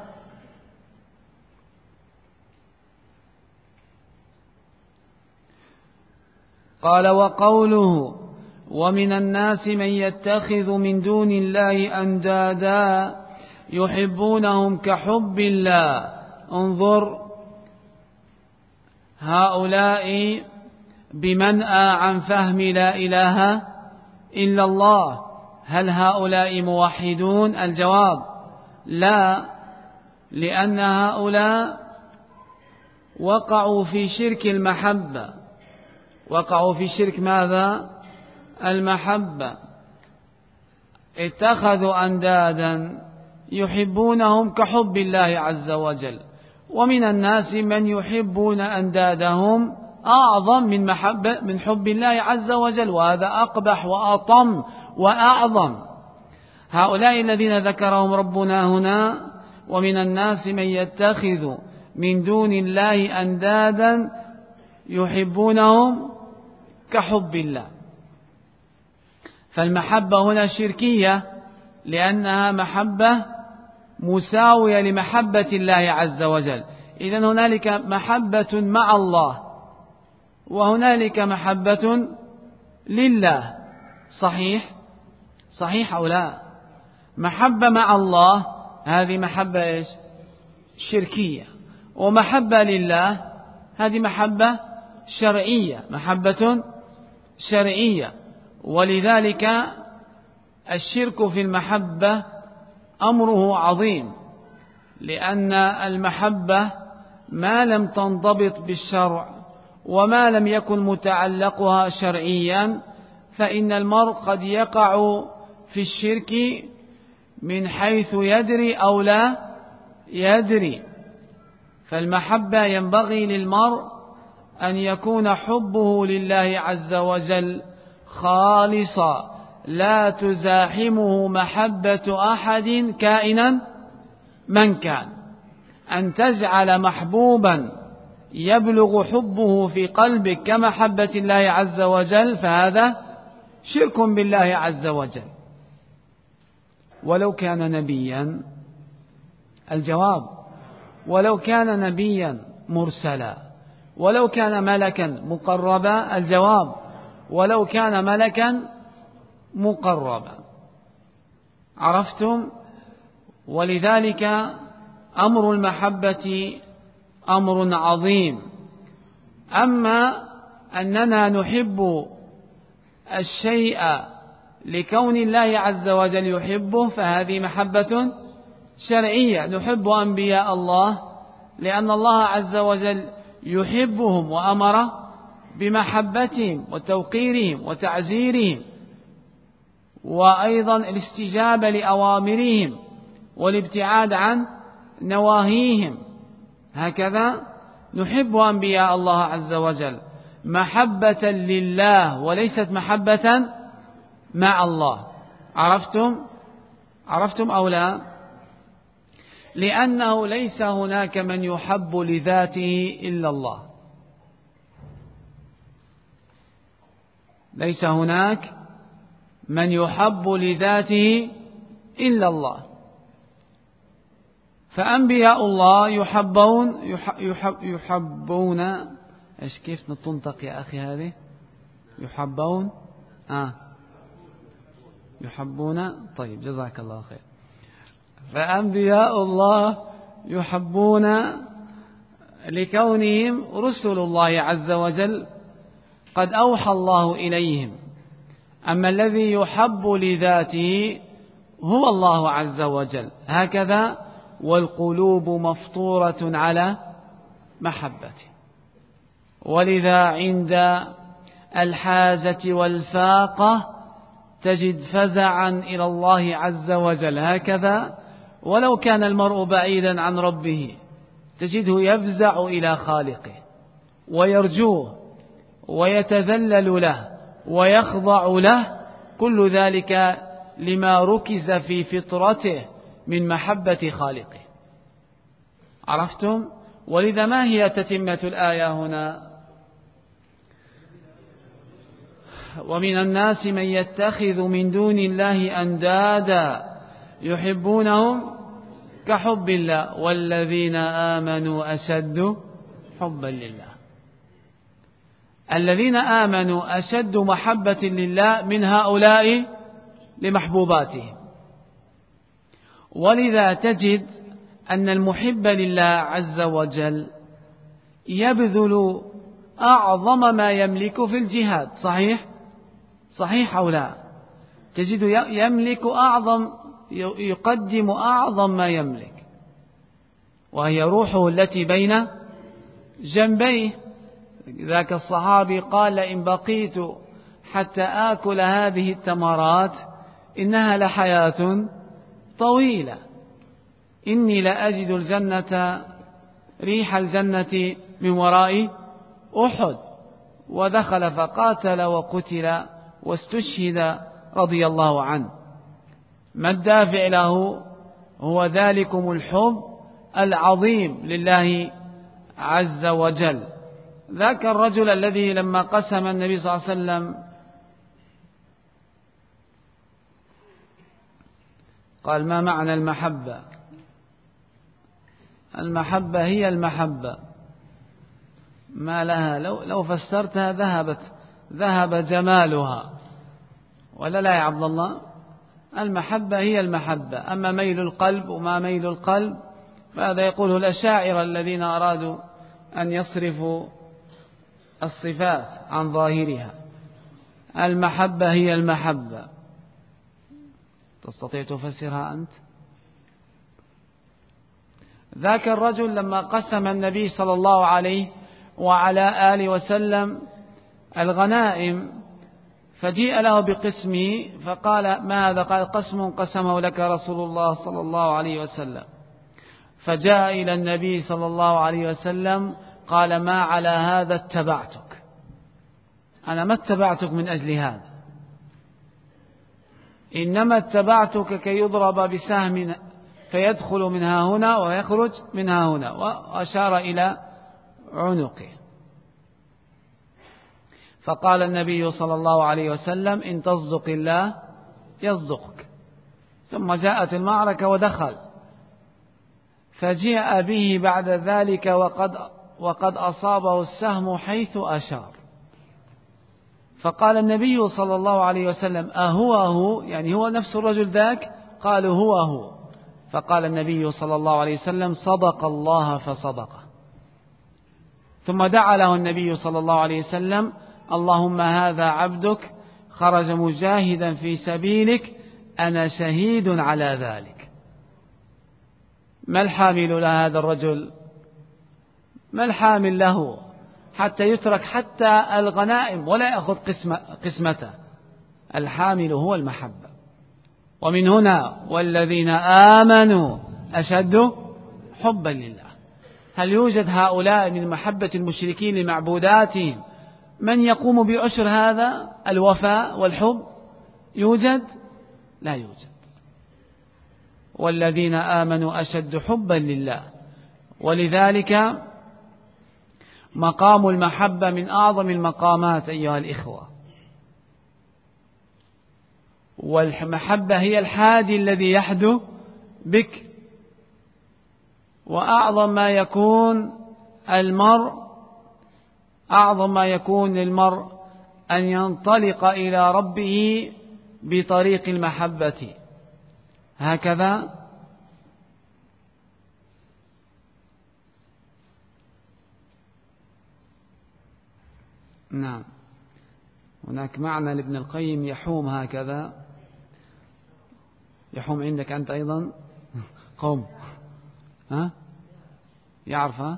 قال: وقوله: ومن الناس من يتخذ من دون الله أندادا يحبونهم كحب الله. انظر هؤلاء بمنأى عن فهم لا إله إلا الله. هل هؤلاء موحدون؟ الجواب لا، لأن هؤلاء وقعوا في شرك المحبة. وقعوا في شرك ماذا؟ المحبة. اتخذوا أندادا يحبونهم كحب الله عز وجل. ومن الناس من يحبون أندادهم أعظم من حب الله عز وجل، وهذا أقبح وأطم وأعظم. هؤلاء الذين ذكرهم ربنا هنا: ومن الناس من يتخذ من دون الله أندادا يحبونهم كحب الله. فالمحبة هنا شركية، لأنها محبة مساوية لمحبة الله عز وجل. إذن هنالك محبة مع الله وهنالك محبة لله. صحيح أو لا؟ محبة مع الله هذه محبة إيش؟ شركية. ومحبة لله هذه محبة شرعية، محبة شرعية. ولذلك الشرك في المحبة أمره عظيم، لأن المحبة ما لم تنضبط بالشرع وما لم يكن متعلقها شرعيا فإن المرء قد يقع في الشرك من حيث يدري أو لا يدري. فالمحبة ينبغي للمرء أن يكون حبه لله عز وجل خالصا، لا تزاحمه محبة أحد كائنا من كان. أن تجعل محبوبا يبلغ حبه في قلبك كمحبة الله عز وجل فهذا شرك بالله عز وجل. ولو كان نبيا، الجواب ولو كان نبيا مرسلا، ولو كان ملكا مقربا، الجواب ولو كان ملكا مقربا. عرفتم؟ ولذلك أمر المحبة أمر عظيم. أما أننا نحب الشيء لكون الله عز وجل يحبه فهذه محبة شرعية. نحب أنبياء الله لأن الله عز وجل يحبهم وأمر بمحبتهم وتوقيرهم وتعزيرهم، وأيضا الاستجابة لأوامرهم والابتعاد عن نواهيهم. هكذا نحب أنبياء الله عز وجل محبة لله وليست محبة مع الله. عرفتم أو لا؟ لأنه ليس هناك من يحب لذاته إلا الله. ليس هناك من يحب لذاته إلا الله. فأنبياء الله يحبون إيش كيف تنطق يا أخي هذه؟ يحبون. طيب جزاك الله خير. فأنبياء الله يحبون لكونهم رسل الله عز وجل قد أوحى الله إليهم. أما الذي يحب لذاته هو الله عز وجل. هكذا والقلوب مفطورة على محبته. ولذا عند الحاجة والفاقة تجد فزعا إلى الله عز وجل. هكذا ولو كان المرء بعيدا عن ربه تجده يفزع إلى خالقه ويرجوه ويتذلل له ويخضع له، كل ذلك لما ركز في فطرته من محبة خالقه. عرفتم؟ ولذا ما هي تتمة الآية هنا؟ ومن الناس من يتخذ من دون الله أندادا يحبونهم كحب الله والذين آمنوا أشد حبا لله. الذين آمنوا أشد محبة لله من هؤلاء لمحبوباتهم. ولذا تجد أن المحب لله عز وجل يبذل أعظم ما يملك في الجهاد. صحيح أو لا؟ تجد يملك يقدم أعظم ما يملك، وهي روحه التي بين جنبيه. ذاك الصحابي قال: إن بقيت حتى آكل هذه التمرات إنها لحياة طويلة، إني لأجد الجنة ريح الجنة من وراء أحد. ودخل فقاتل وقتل واستشهد رضي الله عنه. ما الدافع له؟ هو ذلكم الحب العظيم لله عز وجل. ذاك الرجل الذي لما قسم النبي صلى الله عليه وسلم قال: ما معنى المحبة؟ المحبة هي المحبة، ما لها لو فسرتها ذهب جمالها، ولا لا يا عبد الله؟ المحبة هي المحبة. أما ميل القلب وما ميل القلب فهذا يقوله الأشاعرة الذين أرادوا أن يصرفوا الصفات عن ظاهرها. المحبة هي المحبة. تستطيع تفسرها أنت؟ ذاك الرجل لما قسم النبي صلى الله عليه وعلى آله وسلم الغنائم فجيء له بقسمه فقال: ما هذا؟ قال: قسم قسمه لك رسول الله صلى الله عليه وسلم. فجاء إلى النبي صلى الله عليه وسلم قال: ما على هذا اتبعتك، أنا ما اتبعتك من أجل هذا، إنما اتبعتك كي يضرب بسهم فيدخل منها هنا ويخرج منها هنا، وأشار إلى عنقه. فقال النبي صلى الله عليه وسلم: إن تصدق الله يصدقك. ثم جاءت المعركة ودخل، فجاء به بعد ذلك وقد أصابه السهم حيث أشار. فقال النبي صلى الله عليه وسلم: أهو يعني هو نفس الرجل ذاك؟ قالوا: هو. فقال النبي صلى الله عليه وسلم: صدق الله فصدقه. ثم دعا له النبي صلى الله عليه وسلم: اللهم هذا عبدك خرج مجاهدا في سبيلك، أنا شهيد على ذلك. ما الحامل لهذا الرجل؟ ما الحامل له حتى يترك حتى الغنائم ولا يأخذ قسمته؟ الحامل هو المحبة. ومن هنا والذين آمنوا أشد حبا لله. هل يوجد هؤلاء من محبة المشركين لمعبوداتهم من يقوم بعشر هذا الوفاء والحب؟ يوجد؟ لا يوجد. والذين آمنوا أشد حبا لله. ولذلك مقام المحبة من أعظم المقامات أيها الإخوة. والمحبة هي الحادي الذي يحدو بك. وأعظم ما يكون للمرء أن ينطلق إلى ربه بطريق المحبة. هكذا نعم. هناك معنى لابن القيم يحوم هكذا. يحوم عندك أنت أيضا؟ قوم يعرفها؟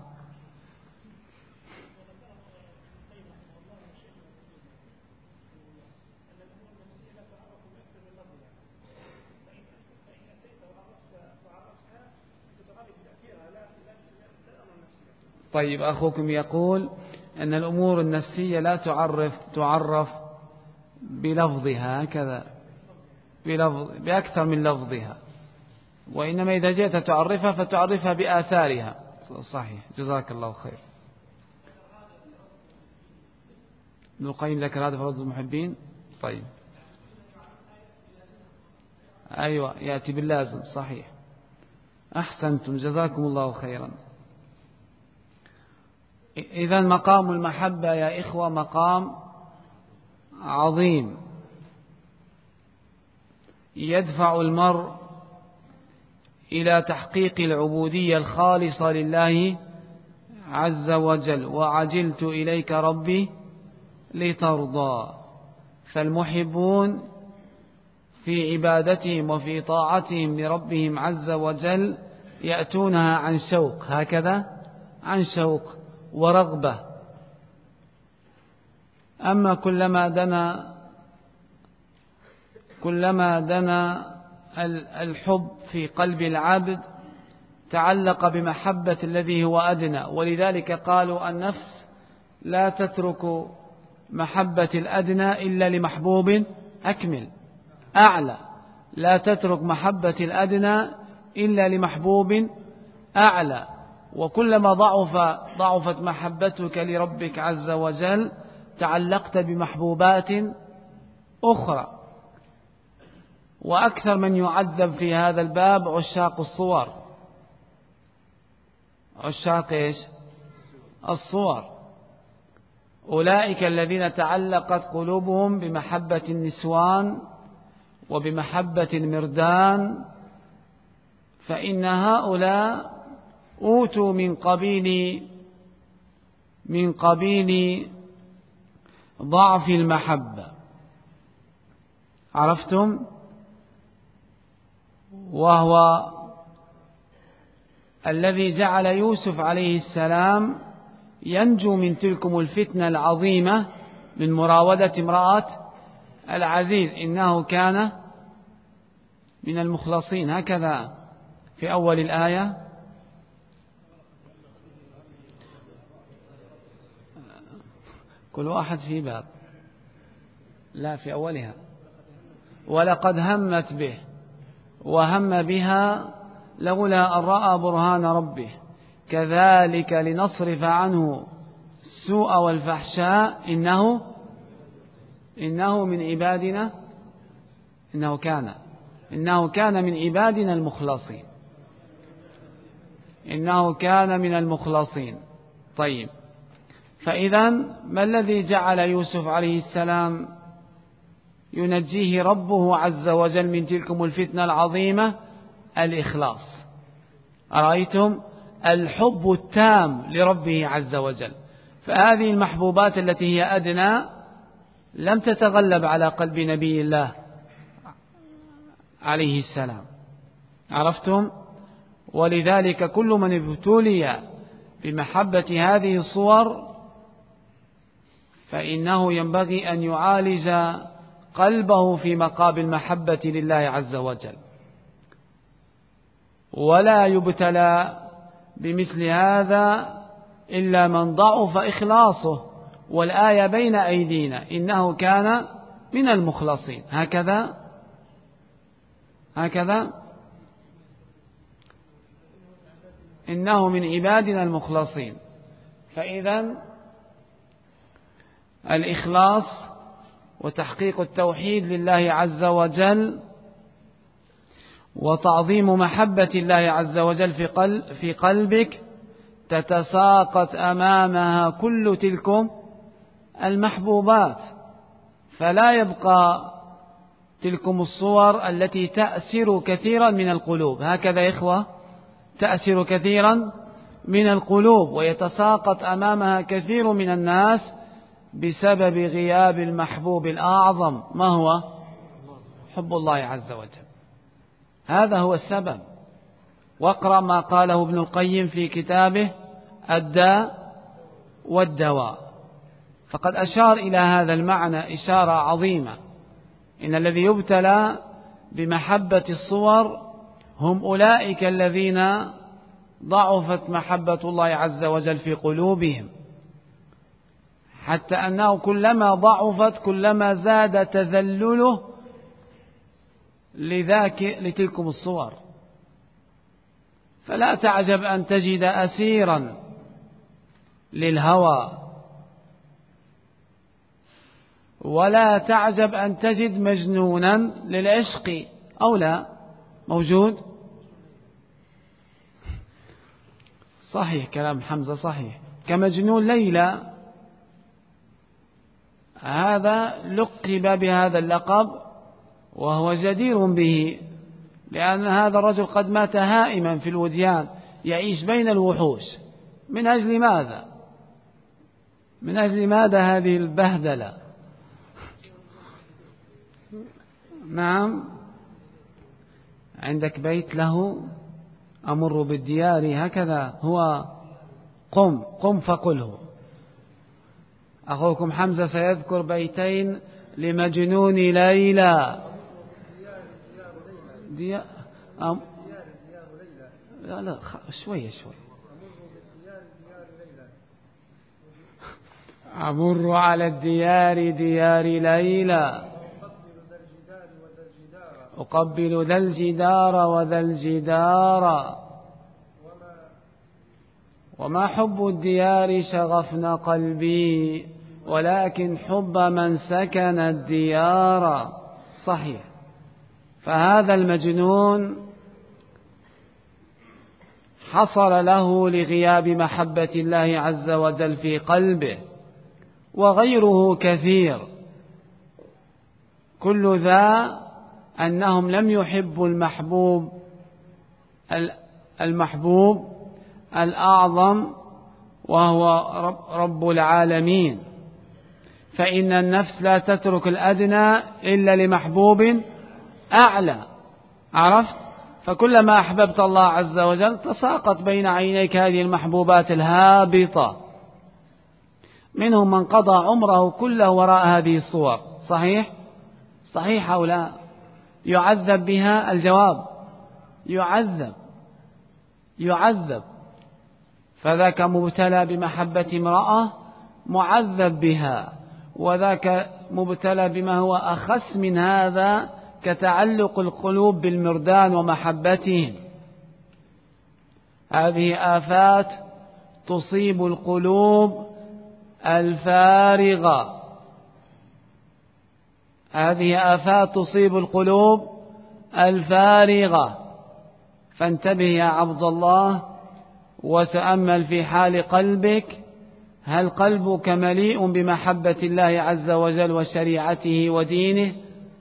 طيب، أخوكم يقول أن الأمور النفسية لا تعرف بلفظها هكذا، بأكثر من لفظها، وإنما إذا جئت تعرفها فتعرفها بآثارها. صحيح، جزاك الله خير. ابن القيم ذكر هذا في روض المحبين. طيب، أيوة، يأتي باللازم. صحيح، أحسنتم، جزاكم الله خيرا. إذا مقام المحبة يا إخوة مقام عظيم يدفع المرء إلى تحقيق العبودية الخالصة لله عز وجل. وعجلت إليك ربي لترضى. فالمحبون في عبادتهم وفي طاعتهم لربهم عز وجل يأتونها عن شوق، هكذا عن شوق ورغبة. أما كلما دنا الحب في قلب العبد تعلق بمحبة الذي هو أدنى. ولذلك قالوا النفس لا تترك محبة الأدنى إلا لمحبوب أكمل. أعلى. لا تترك محبة الأدنى إلا لمحبوب أعلى. وكلما ضعفت محبتك لربك عز وجل تعلقت بمحبوبات أخرى. وأكثر من يعذب في هذا الباب عشاق الصور. عشاق إيش؟ الصور. أولئك الذين تعلقت قلوبهم بمحبة النسوان وبمحبة المردان، فإن هؤلاء أوتوا من قبيل ضعف المحبة. عرفتم؟ وهو الذي جعل يوسف عليه السلام ينجو من تلكم الفتنة العظيمة من مراودة امرأة العزيز. إنه كان من المخلصين، هكذا في أول الآية. كل واحد في باب، لا في أولها. ولقد همت به وهم بها لولا أن رأى برهان ربه كذلك لنصرف عنه السوء والفحشاء إنه من عبادنا إنه كان من عبادنا المخلصين. إنه كان من المخلصين. طيب، فإذا ما الذي جعل يوسف عليه السلام ينجيه ربه عز وجل من تلكم الفتنة العظيمة؟ الإخلاص. أرأيتم؟ الحب التام لربه عز وجل. فهذه المحبوبات التي هي أدنى لم تتغلب على قلب نبي الله عليه السلام. عرفتم؟ ولذلك كل من ابتلي بمحبة هذه الصور فإنه ينبغي أن يعالج قلبه في مقابل المحبة لله عز وجل، ولا يبتلى بمثل هذا إلا من ضعف إخلاصه. والآية بين أيدينا إنه كان من المخلصين، هكذا إنه من عبادنا المخلصين. فإذا الإخلاص وتحقيق التوحيد لله عز وجل وتعظيم محبة الله عز وجل في قلبك تتساقط أمامها كل تلكم المحبوبات، فلا يبقى تلكم الصور التي تأسر كثيرا من القلوب. هكذا يا إخوة، تأسر كثيرا من القلوب ويتساقط أمامها كثير من الناس بسبب غياب المحبوب الأعظم. ما هو؟ حب الله عز وجل. هذا هو السبب. واقرأ ما قاله ابن القيم في كتابه الداء والدواء، فقد أشار إلى هذا المعنى إشارة عظيمة. إن الذي يبتلى بمحبة الصور هم أولئك الذين ضعفت محبة الله عز وجل في قلوبهم، حتى أنه كلما ضعفت كلما زاد تذلله لتلكم الصور. فلا تعجب أن تجد أسيرا للهوى، ولا تعجب أن تجد مجنونا للعشق، أو لا موجود؟ صحيح كلام حمزة، صحيح. كمجنون ليلى، هذا لقب بهذا اللقب وهو جدير به، لأن هذا الرجل قد مات هائما في الوديان يعيش بين الوحوش. من أجل ماذا؟ من أجل ماذا هذه البهدلة؟ نعم، عندك بيت له أمر بالديار هكذا، هو قم فقله. أخوكم حمزة سيذكر بيتين لمجنون ليلى. لا شوية أمر على الديار ديار ليلى أقبل ذا الجدار وذا الجدار وما حب الديار شغفنا قلبي ولكن حب من سكن الديار. صحيح. فهذا المجنون حصل له لغياب محبة الله عز وجل في قلبه، وغيره كثير. كل ذا أنهم لم يحبوا المحبوب الأعظم وهو رب العالمين. فإن النفس لا تترك الأدنى إلا لمحبوب أعلى. عرفت؟ فكلما أحببت الله عز وجل تساقط بين عينيك هذه المحبوبات الهابطة. منهم من قضى عمره كله وراء هذه الصور. صحيح؟ صحيح أو لا؟ يعذب بها. الجواب يعذب. فذاك مبتلى بمحبة امرأة معذب بها، وذاك مبتلى بما هو أخس من هذا كتعلق القلوب بالمردان ومحبتهم. هذه آفات تصيب القلوب الفارغة. هذه آفات تصيب القلوب الفارغة. فانتبه يا عبد الله وتأمل في حال قلبك. هل قلبك مليء بمحبة الله عز وجل وشريعته ودينه،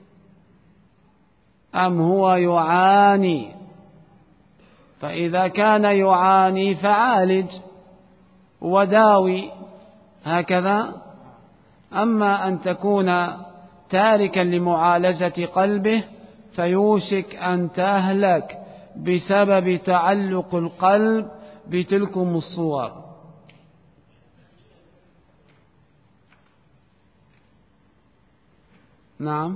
أم هو يعاني؟ فإذا كان يعاني فعالج وداوي هكذا. أما أن تكون تاركا لمعالجة قلبه فيوشك أن تهلك بسبب تعلق القلب بتلكم الصور. نعم.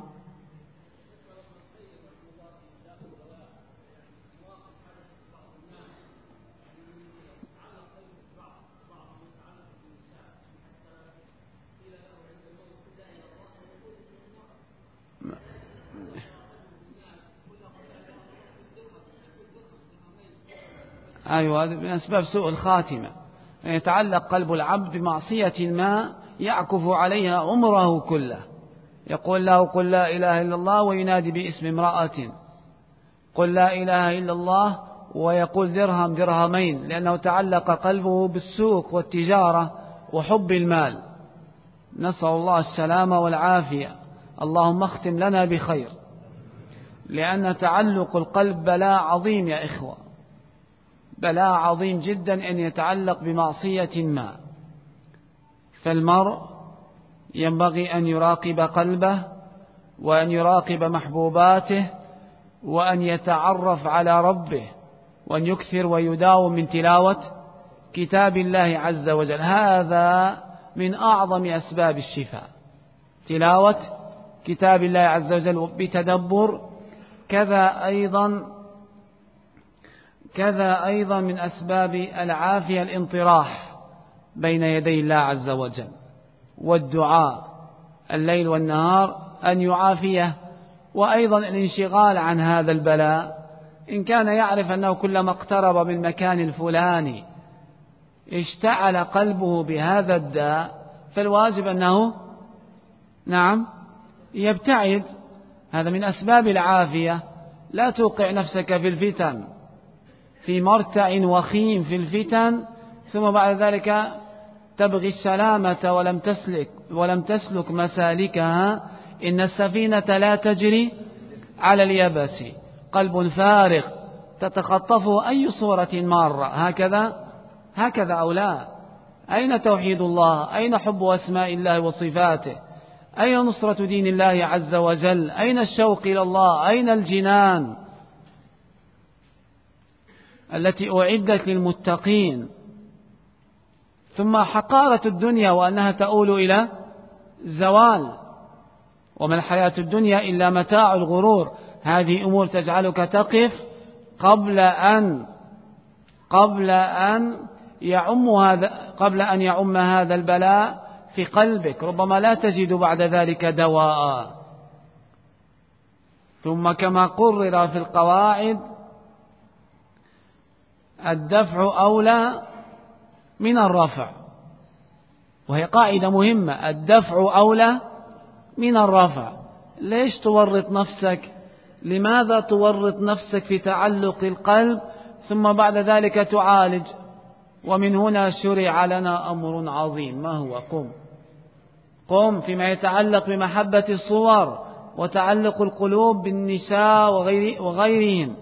أيوة، هذا من أسباب سوء الخاتمة، أن يتعلق قلب العبد بمعصية ما يعكف عليها عمره كله. يقول له قل لا إله إلا الله وينادي باسم امرأة، قل لا إله إلا الله ويقول درهم درهمين، لأنه تعلق قلبه بالسوق والتجارة وحب المال. نسأل الله السلامة والعافية. اللهم اختم لنا بخير. لأن تعلق القلب بلاء عظيم يا إخوة، بلاء عظيم جدا أن يتعلق بمعصية ما. فالمرء ينبغي أن يراقب قلبه، وأن يراقب محبوباته، وأن يتعرف على ربه، وأن يكثر ويداوم من تلاوة كتاب الله عز وجل. هذا من أعظم أسباب الشفاء، تلاوة كتاب الله عز وجل بتدبر. كذا أيضا من أسباب العافية الانطراح بين يدي الله عز وجل، والدعاء الليل والنهار أن يعافيه، وأيضا الانشغال عن هذا البلاء. إن كان يعرف أنه كلما اقترب من مكان الفلاني اشتعل قلبه بهذا الداء، فالواجب أنه يبتعد. هذا من أسباب العافية. لا توقع نفسك في الفتن، في مرتع وخيم في الفتن، ثم بعد ذلك تبغي السلامة ولم تسلك مسالكها. إن السفينة لا تجري على اليبس. قلب فارغ تتخطفه أي صورة مارة. هكذا أو لا؟ أين توحيد الله؟ أين حب أسماء الله وصفاته؟ أين نصرة دين الله عز وجل؟ أين الشوق إلى الله؟ أين الجنان التي أعدت للمتقين؟ ثم حقارة الدنيا وأنها تؤول إلى زوال، وما الحياة الدنيا إلا متاع الغرور. هذه أمور تجعلك تقف قبل أن يعم هذا البلاء في قلبك. ربما لا تجد بعد ذلك دواء. ثم كما قرر في القواعد الدفع أولى من الرفع، وهي قاعدة مهمة، الدفع أولى من الرفع. ليش تورط نفسك؟ لماذا تورط نفسك في تعلق القلب ثم بعد ذلك تعالج؟ ومن هنا شرع لنا أمر عظيم، ما هو؟ قم فيما يتعلق بمحبة الصور وتعلق القلوب بالنساء وغيرهم.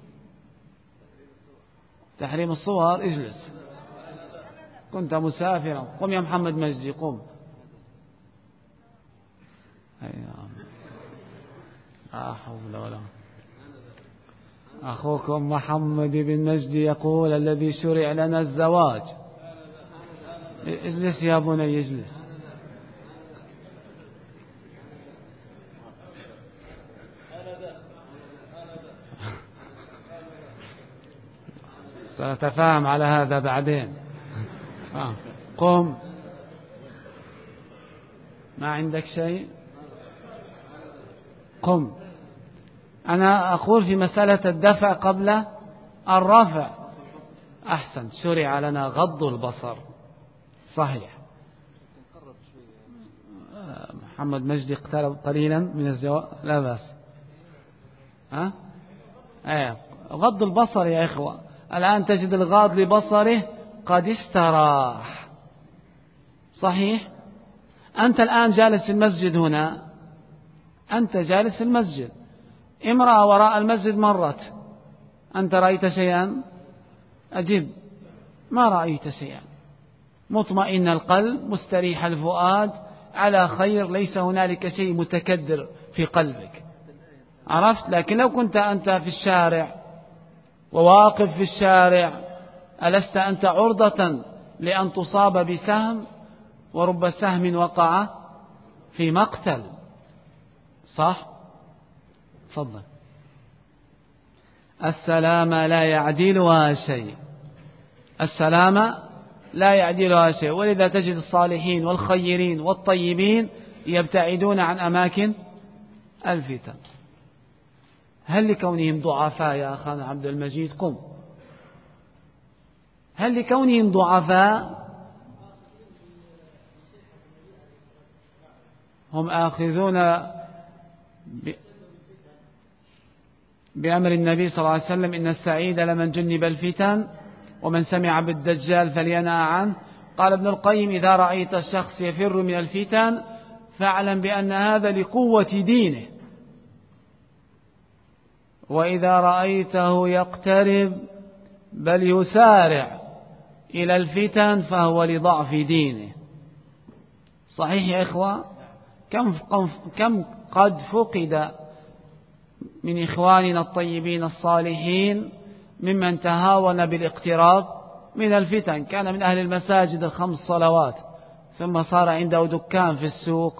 تحريم الصور، اجلس، كنت مسافرا. قم يا محمد مجدي، قم. لا حول ولا. أخوكم محمد بن مجدي يقول الذي شرع لنا الزواج. اجلس يا بني، اجلس. سنتفاهم على هذا بعدين. قم. ما عندك شيء؟ قم. أنا أقول في مسألة الدفع قبل الرفع. أحسن، شرع لنا غض البصر. صحيح. محمد مجدي اقترب قليلا من الزواج، لا بأس. غض البصر يا إخوة. الآن تجد الغاض لبصره قد استراح. صحيح. أنت الآن جالس في المسجد هنا، أنت جالس في المسجد، امرأة وراء المسجد مرت، أنت رأيت شيئا؟ أجب، ما رأيت شيئا. مطمئن القلب، مستريح الفؤاد، على خير، ليس هنالك شيء متكدر في قلبك. عرفت؟ لكن لو كنت أنت في الشارع وواقف في الشارع، ألست أنت عرضة لأن تصاب بسهم؟ ورب سهم وقع في مقتل. صح؟ تفضل. السلامة لا يعدلها شيء، السلامة لا يعدلها شيء. ولذا تجد الصالحين والخيرين والطيبين يبتعدون عن أماكن الفتن. هل لكونهم ضعفاء يا أخانا عبد المجيد؟ قم. هل لكونهم ضعفاء هم آخذون بأمر النبي صلى الله عليه وسلم: إن السعيد لمن جنب الفتن ومن سمع بالدجال فلينأ عنه. قال ابن القيم: إذا رأيت الشخص يفر من الفتن فاعلم بأن هذا لقوة دينه، وإذا رأيته يقترب بل يسارع إلى الفتن فهو لضعف دينه. صحيح يا إخوة؟ كم قد فقد من إخواننا الطيبين الصالحين ممن تهاون بالاقتراب من الفتن. كان من أهل المساجد الخمس صلوات، ثم صار عنده دكان في السوق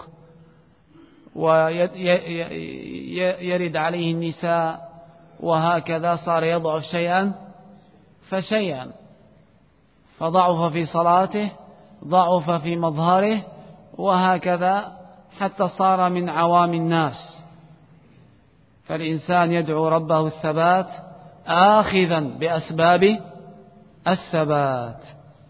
ويرد عليه النساء، وهكذا صار يضعف شيئا فشيئا، فضعف في صلاته، ضعف في مظهره، وهكذا حتى صار من عوام الناس. فالإنسان يدعو ربه الثبات آخذا بأسباب الثبات.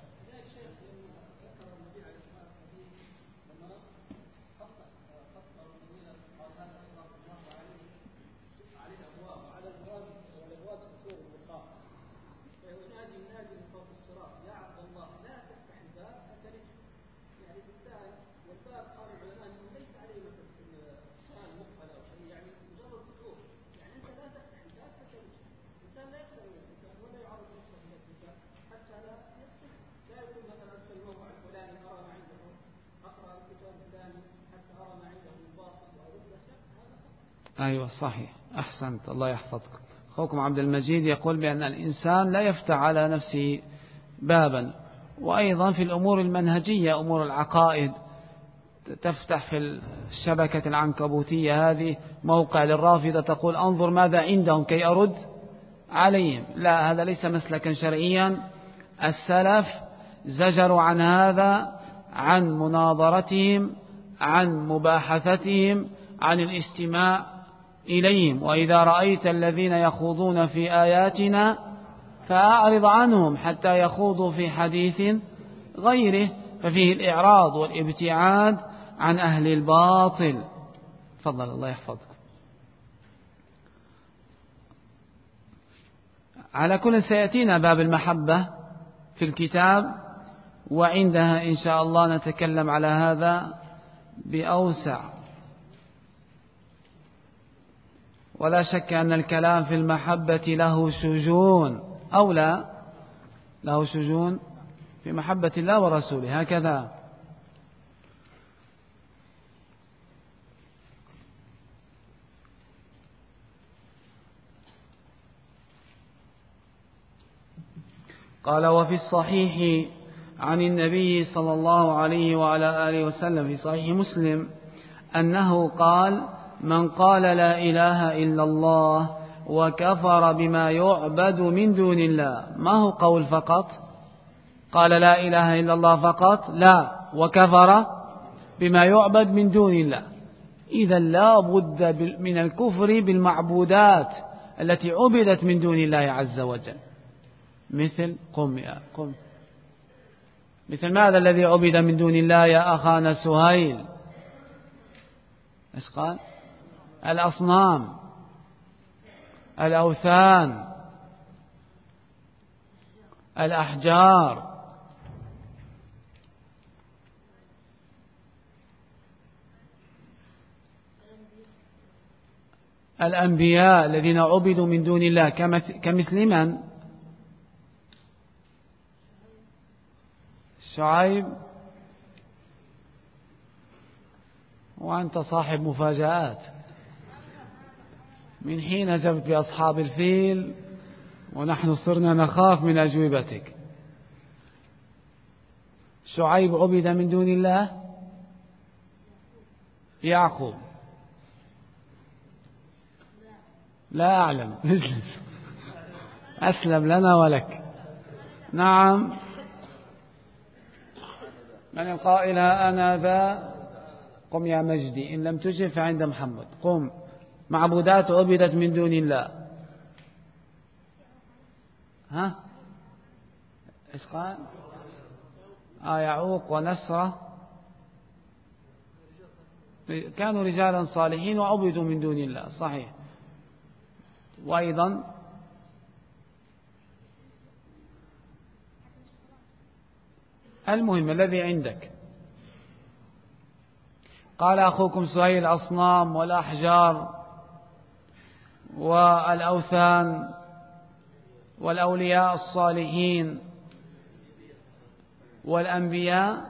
أيوة صحيح، أحسنت، الله يحفظكم. أخوكم عبد المجيد يقول بأن الإنسان لا يفتح على نفسه بابا. وأيضا في الأمور المنهجية، أمور العقائد، تفتح في الشبكة العنكبوتية هذه موقع للرافضة، تقول أنظر ماذا عندهم كي أرد عليهم. لا، هذا ليس مسلكا شرعيا. السلف زجروا عن هذا، عن مناظرتهم، عن مباحثتهم، عن الاستماع إليهم وإذا رأيت الذين يخوضون في آياتنا فأعرض عنهم حتى يخوضوا في حديث غيره، ففيه الإعراض والابتعاد عن أهل الباطل. تفضل الله يحفظكم. على كل سيأتينا باب المحبة في الكتاب، وعندها إن شاء الله نتكلم على هذا بأوسع. ولا شك أن الكلام في المحبة له شجون، أو لا له شجون في محبة الله ورسوله، هكذا. قال: وفي الصحيح عن النبي صلى الله عليه وعلى آله وسلم في صحيح مسلم أنه قال: من قال لا إله إلا الله وكفر بما يعبد من دون الله. ما هو قول فقط؟ قال لا إله إلا الله فقط؟ لا، وكفر بما يعبد من دون الله. إذا لا بد من الكفر بالمعبودات التي عبدت من دون الله عز وجل، مثل قم مثل ماذا الذي عبد من دون الله يا أخانا سهيل؟ ايش قال؟ الأصنام، الأوثان، الأحجار، الأنبياء الذين عبدوا من دون الله كمثل من؟ شعيب. وأنت صاحب مفاجآت، من حين جبت بأصحاب الفيل ونحن صرنا نخاف من أجوبتك. شعيب عبد من دون الله؟ يعقوب؟ لا أعلم. أسلم لنا ولك. نعم. من القائل أنا ذا؟ قم يا مجدي، إن لم تجب فعند محمد. قم. معبودات عبدت من دون الله. ها؟ إيش قال؟ يعوق ونسرة كانوا رجالا صالحين وعبدوا من دون الله، صحيح. وأيضا المهم الذي عندك، قال أخوكم سهيل: الأصنام والأحجار والأوثان والأولياء الصالحين والأنبياء.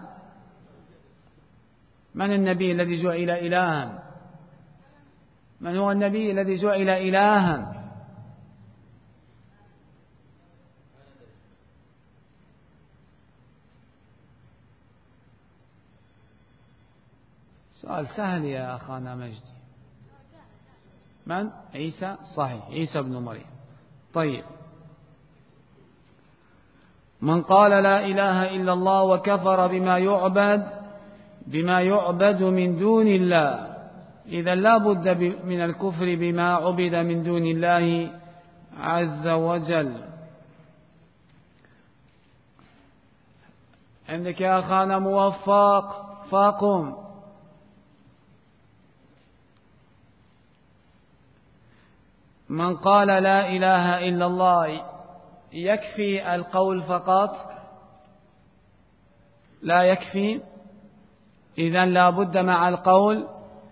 من النبي الذي جعل إلها؟ من هو النبي الذي جعل إلها؟ سؤال سهل يا أخانا مجدي. من؟ عيسى، صحيح، عيسى بن مريم. طيب، من قال لا إله إلا الله وكفر بما يعبد من دون الله. إذا لا بد من الكفر بما عبد من دون الله عز وجل. عندك يا أخانا موفق، فاقم. من قال لا إله إلا الله يكفي القول فقط؟ لا يكفي. إذن لا بد مع القول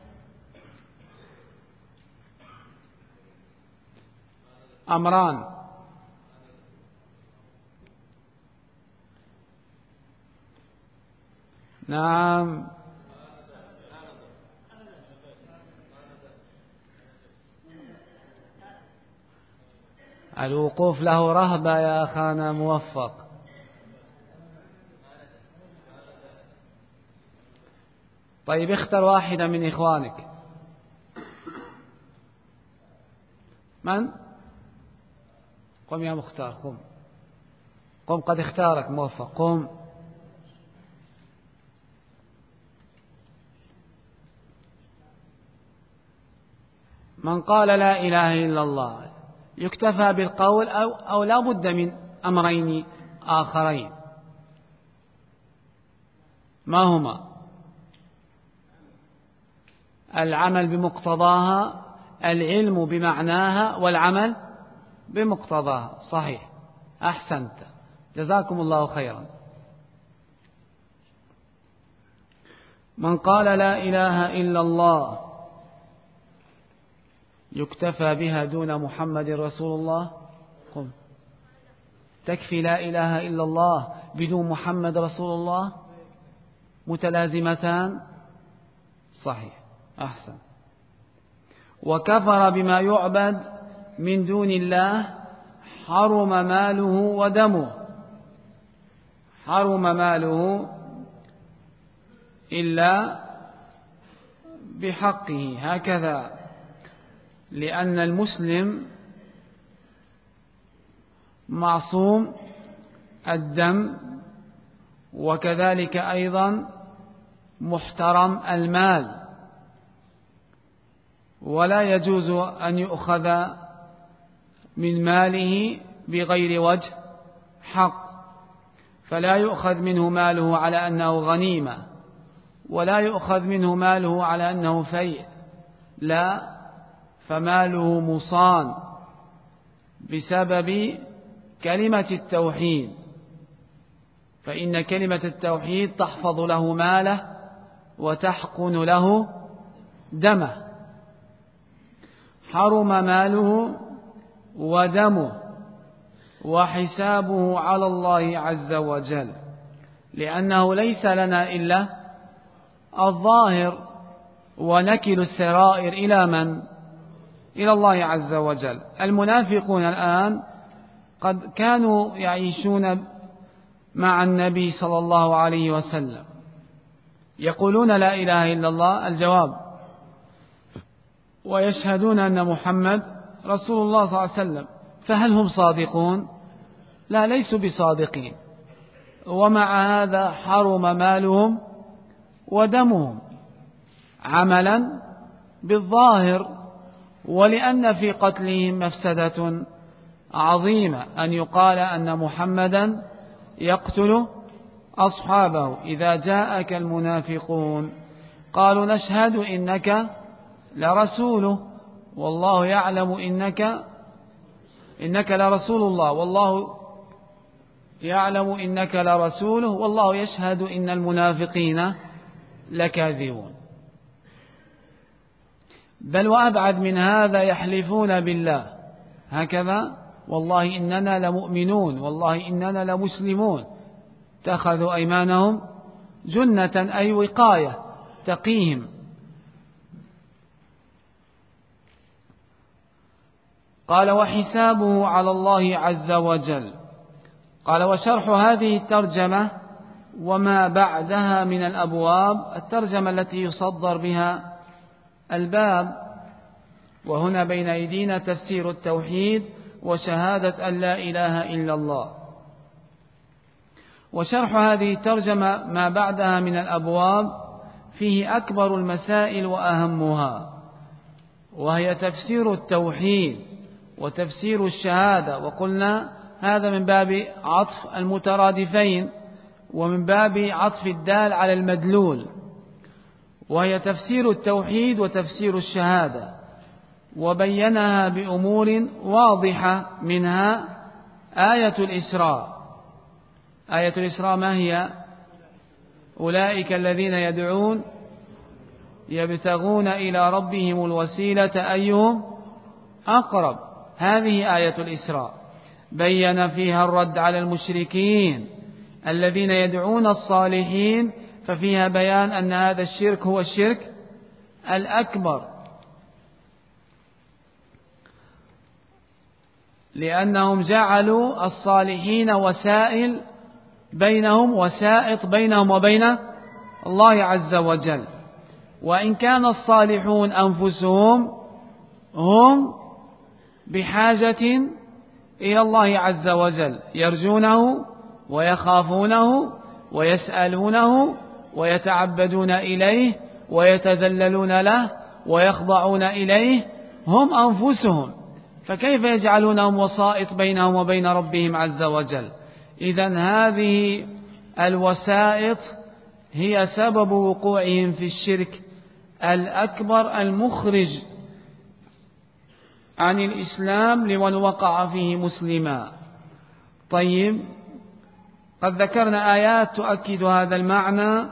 أمران: نعم، الوقوف له رهبة يا أخانا موفق. طيب، اختر واحدة من إخوانك. من؟ قم يا مختار، قم قم، قد اختارك موفق، قم. من قال لا إله إلا الله يكتفى بالقول أو لا بد من أمرين آخرين؟ ما هما؟ العمل بمقتضاها، العلم بمعناها، والعمل بمقتضاها. صحيح، أحسنت، جزاكم الله خيرا. من قال لا إله إلا الله يكتفى بها دون محمد رسول الله؟ قم. تكفي لا إله إلا الله بدون محمد رسول الله؟ متلازمتان؟ صحيح، أحسن. وكفر بما يعبد من دون الله حرم ماله ودمه. حرم ماله إلا بحقه، هكذا، لأن المسلم معصوم الدم، وكذلك أيضا محترم المال، ولا يجوز أن يؤخذ من ماله بغير وجه حق، فلا يؤخذ منه ماله على أنه غنيمة، ولا يؤخذ منه ماله على أنه فيء، لا، فماله مصان بسبب كلمة التوحيد، فإن كلمة التوحيد تحفظ له ماله وتحقن له دمه. حرم ماله ودمه وحسابه على الله عز وجل، لأنه ليس لنا إلا الظاهر، ونكل السرائر إلى من؟ إلى الله عز وجل. المنافقون الآن قد كانوا يعيشون مع النبي صلى الله عليه وسلم، يقولون لا إله إلا الله، الجواب، ويشهدون أن محمد رسول الله صلى الله عليه وسلم، فهل هم صادقون؟ لا، ليسوا بصادقين. ومع هذا حرم مالهم ودمهم عملا بالظاهر، ولأن في قتلهم مفسدة عظيمة، أن يقال أن محمدا يقتل أصحابه. إذا جاءك المنافقون قالوا نشهد إنك لرسوله والله يعلم إنك لرسول الله، والله يعلم إنك لرسوله والله يشهد إن المنافقين لكاذبون. بل وأبعد من هذا، يحلفون بالله هكذا، والله إننا لمؤمنون، والله إننا لمسلمون، اتخذوا أيمانهم جنة أي وقاية تقيهم. قال وحسابه على الله عز وجل. قال وشرح هذه الترجمة وما بعدها من الأبواب، الترجمة التي يصدر بها الباب، وهنا بين أيدينا تفسير التوحيد وشهادة أن لا إله إلا الله. وشرح هذه الترجمة ما بعدها من الأبواب فيه أكبر المسائل وأهمها، وهي تفسير التوحيد وتفسير الشهادة، وقلنا هذا من باب عطف المترادفين ومن باب عطف الدال على المدلول، وهي تفسير التوحيد وتفسير الشهادة، وبينها بأمور واضحة، منها آية الإسراء. آية الإسراء ما هي؟ أولئك الذين يدعون يبتغون إلى ربهم الوسيلة أيهم أقرب، هذه آية الإسراء، بين فيها الرد على المشركين الذين يدعون الصالحين، ففيها بيان أن هذا الشرك هو الشرك الأكبر، لأنهم جعلوا الصالحين وسائل بينهم، وسائط بينهم وبين الله عز وجل، وإن كان الصالحون أنفسهم هم بحاجة إلى الله عز وجل، يرجونه ويخافونه ويسألونه ويتعبدون إليه ويتذللون له ويخضعون إليه، هم أنفسهم، فكيف يجعلونهم وسائط بينهم وبين ربهم عز وجل؟ إذن هذه الوسائط هي سبب وقوعهم في الشرك الأكبر المخرج عن الإسلام لمن وقع فيه مسلما. طيب، قد ذكرنا آيات تؤكد هذا المعنى.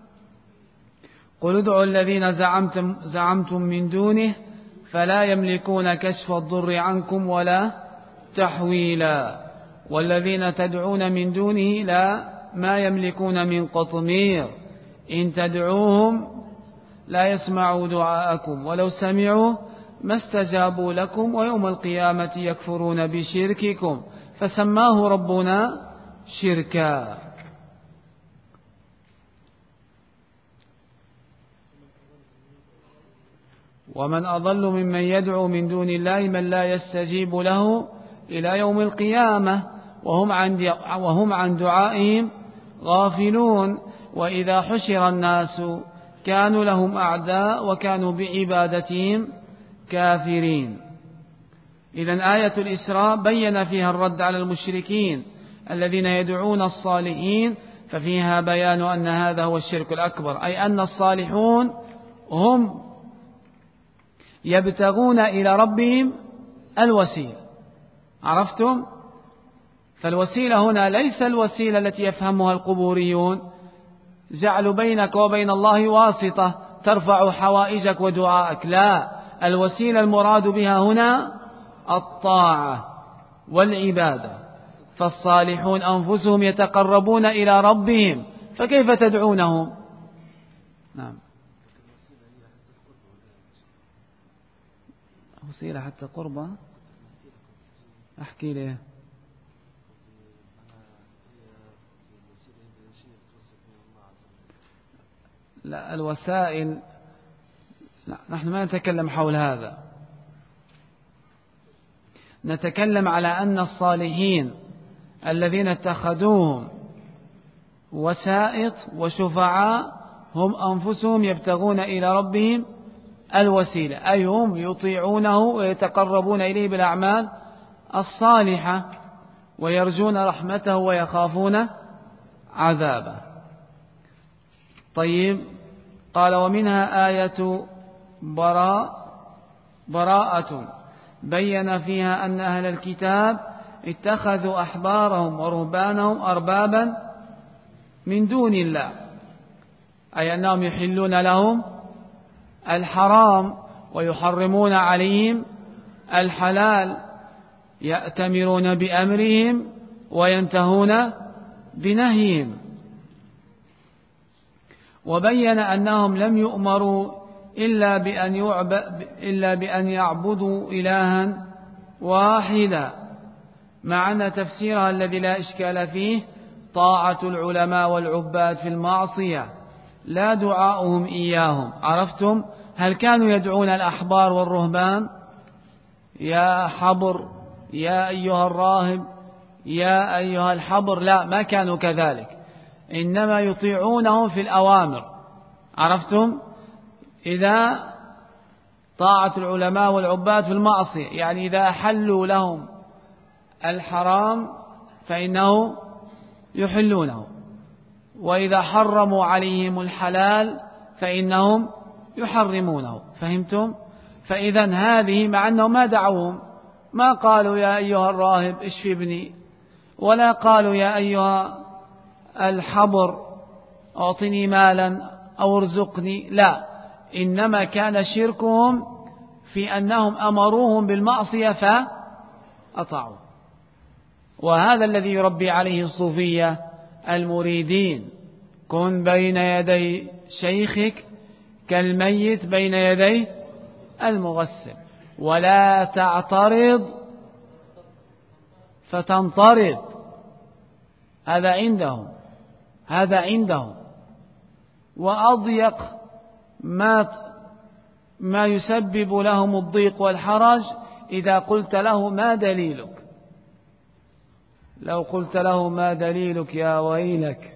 قل ادعوا الذين زعمتم من دونه فلا يملكون كشف الضر عنكم ولا تحويلا، والذين تدعون من دونه ما يملكون من قطمير، إن تدعوهم لا يسمعوا دعاءكم ولو سمعوا ما استجابوا لكم ويوم القيامة يكفرون بشرككم فسماه ربنا شركا. ومن أضل ممن يدعو من دون الله من لا يستجيب له إلى يوم القيامة وهم عن دعائهم غافلون. وإذا حشر الناس كانوا لهم أعداء وكانوا بعبادتهم كافرين. إذن آية الإسراء بين فيها الرد على المشركين الذين يدعون الصالحين، ففيها بيان أن هذا هو الشرك الأكبر، أي أن الصالحون هم يبتغون إلى ربهم الوسيلة. عرفتم؟ فالوسيلة هنا ليس الوسيلة التي يفهمها القبوريون، جعل بينك وبين الله واسطة ترفع حوائجك ودعائك، لا، الوسيلة المراد بها هنا الطاعة والعبادة. فالصالحون أنفسهم يتقربون إلى ربهم، فكيف تدعونهم؟ نعم، وسيلة حتى قربة. أحكي لي. لا، الوسائل لا، نحن ما نتكلم حول هذا، نتكلم على أن الصالحين الذين اتخذوهم وسائط وشفعاء هم أنفسهم يبتغون إلى ربهم الوسيلة، أي هم يطيعونه ويتقربون إليه بالأعمال الصالحة ويرجون رحمته ويخافون عذابه. طيب، قال ومنها آية براءة بين فيها أن أهل الكتاب اتخذوا أحبارهم ورهبانهم أربابا من دون الله، أي أنهم يحلون لهم الحرام ويحرمون عليهم الحلال، يأتمرون بأمرهم وينتهون بنهيهم. وبين أنهم لم يؤمروا إلا بأن يعبدوا إلها واحدا، مع أن تفسيرها الذي لا إشكال فيه طاعة العلماء والعباد في المعصية لا دعاؤهم إياهم. عرفتم؟ هل كانوا يدعون الأحبار والرهبان يا حبر، يا أيها الراهب، يا أيها الحبر؟ لا، ما كانوا كذلك، إنما يطيعونهم في الأوامر. عرفتم؟ إذا طاعة العلماء والعباد في المعصية، يعني إذا أحلوا لهم الحرام فإنه يحلونه، وإذا حرموا عليهم الحلال فإنهم يحرمونه. فهمتم؟ فإذا هذه مع أنهم ما دعوهم، ما قالوا يا أيها الراهب اشفي ابني، ولا قالوا يا أيها الحبر أعطني مالا أو ارزقني، لا، إنما كان شركهم في أنهم أمروهم بالمعصية فأطاعوا. وهذا الذي يربي عليه الصوفية المريدين: كن بين يدي شيخك كالميت بين يدي المغسل، ولا تعترض فتنطرد. هذا عندهم وأضيق ما يسبب لهم الضيق والحرج إذا قلت له ما دليلك. لو قلت له ما دليلك يا ويلك.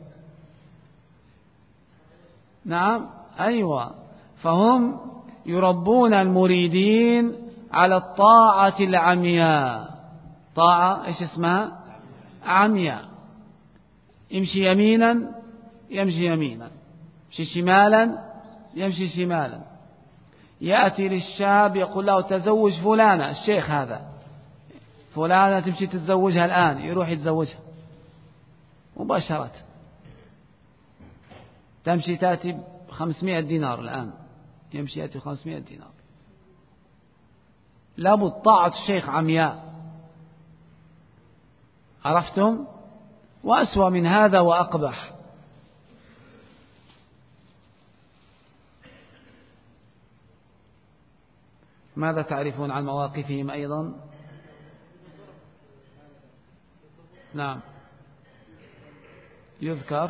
نعم، أيوة، فهم يربون المريدين على الطاعة العمياء. طاعة إيش اسمها؟ عمياء. يمشي يمينا يمشي يمينا، يمشي شمالا يمشي شمالا. يأتي للشاب يقول له تزوج فلانة، الشيخ هذا، فلانة تمشي تتزوجها الآن، يروح يتزوجها مباشرة. تمشي تأتي 500 دينار الآن، يمشي يأتي 500 دينار. لابد طاعة الشيخ عمياء. عرفتم؟ وأسوأ من هذا وأقبح. ماذا تعرفون عن مواقفهم أيضا؟ نعم يذكر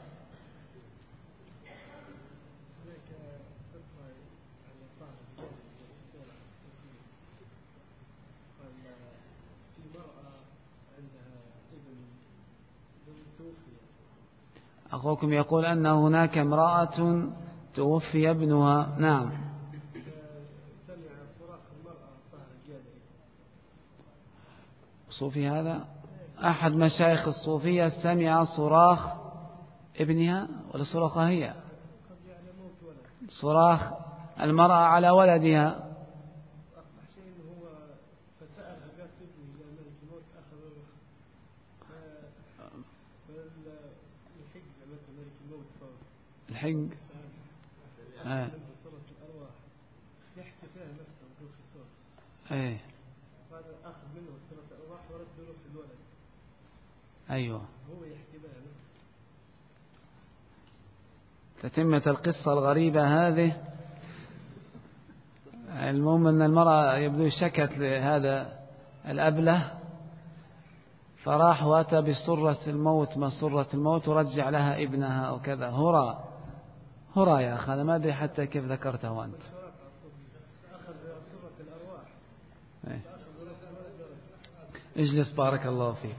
أخوكم يقول أن هناك امرأة توفي ابنها. نعم. صوفي هذا أحد مشايخ الصوفية سمع صراخ ابنها ولا صراخها هي؟ صراخ المرأة على ولدها. الحق ايه ايوه. تتمة القصة الغريبة هذه. المهم أن المرأة يبدو شكت لهذا الأبله، فراح واتى بسرة الموت، مسرة الموت، ورجع لها ابنها أو كذا. هرى يا أخي، أنا ما أدري حتى كيف ذكرته أنت. اجلس بارك الله فيك.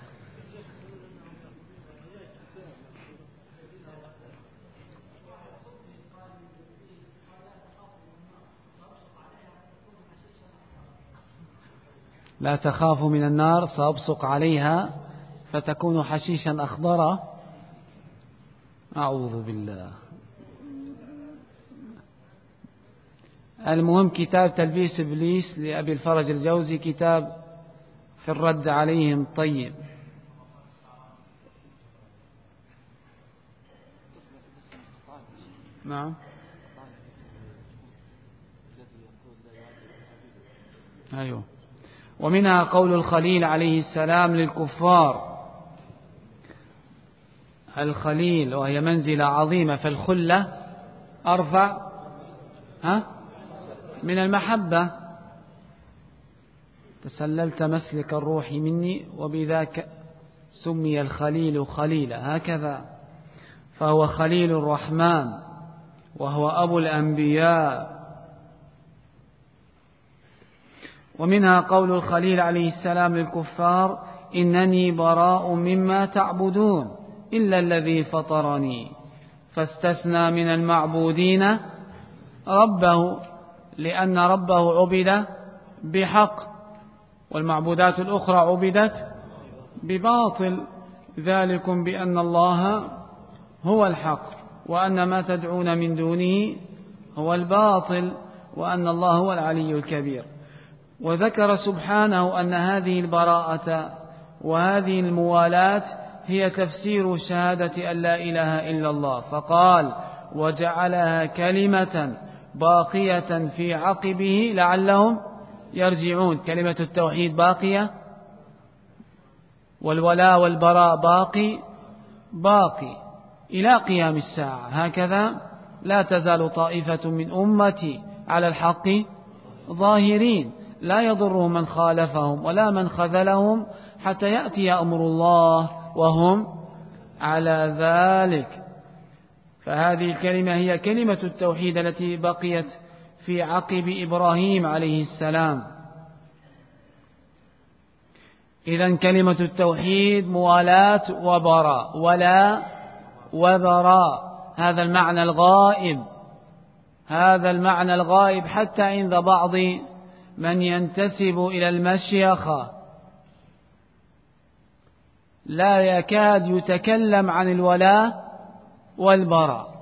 لا تخاف من النار سأبصق عليها فتكون حشيشا أخضرا. أعوذ بالله. المهم كتاب تلبيس إبليس لأبي الفرج الجوزي، كتاب في الرد عليهم طيب. نعم. أيوه. ومنها قول الخليل عليه السلام للكفار، الخليل وهي منزلة عظيمة، فالخلة أرفع من المحبة. تسللت مسلك الروح مني وبذاك سمي الخليل خليلا، هكذا. فهو خليل الرحمن وهو أبو الأنبياء. ومنها قول الخليل عليه السلام للكفار إنني براء مما تعبدون إلا الذي فطرني، فاستثنى من المعبودين ربه، لأن ربه عبد بحق، والمعبودات الأخرى عبدت بباطل. ذلكم بأن الله هو الحق وأن ما تدعون من دونه هو الباطل وأن الله هو العلي الكبير. وذكر سبحانه أن هذه البراءة وهذه الموالاة هي تفسير شهادة أن لا إله إلا الله، فقال وجعلها كلمة باقية في عقبه لعلهم يرجعون. كلمة التوحيد باقية، والولاء والبراء باقي إلى قيام الساعة. هكذا لا تزال طائفة من أمتي على الحق ظاهرين لا يضرهم من خالفهم ولا من خذلهم حتى يأتي أمر الله وهم على ذلك. فهذه الكلمة هي كلمة التوحيد التي بقيت في عقب إبراهيم عليه السلام. إذن كلمة التوحيد موالاة وبراء، ولا وبراء، هذا المعنى الغائب، هذا المعنى الغائب حتى عند بعض من ينتسب إلى المشيخة لا يكاد يتكلم عن الولاء والبراء،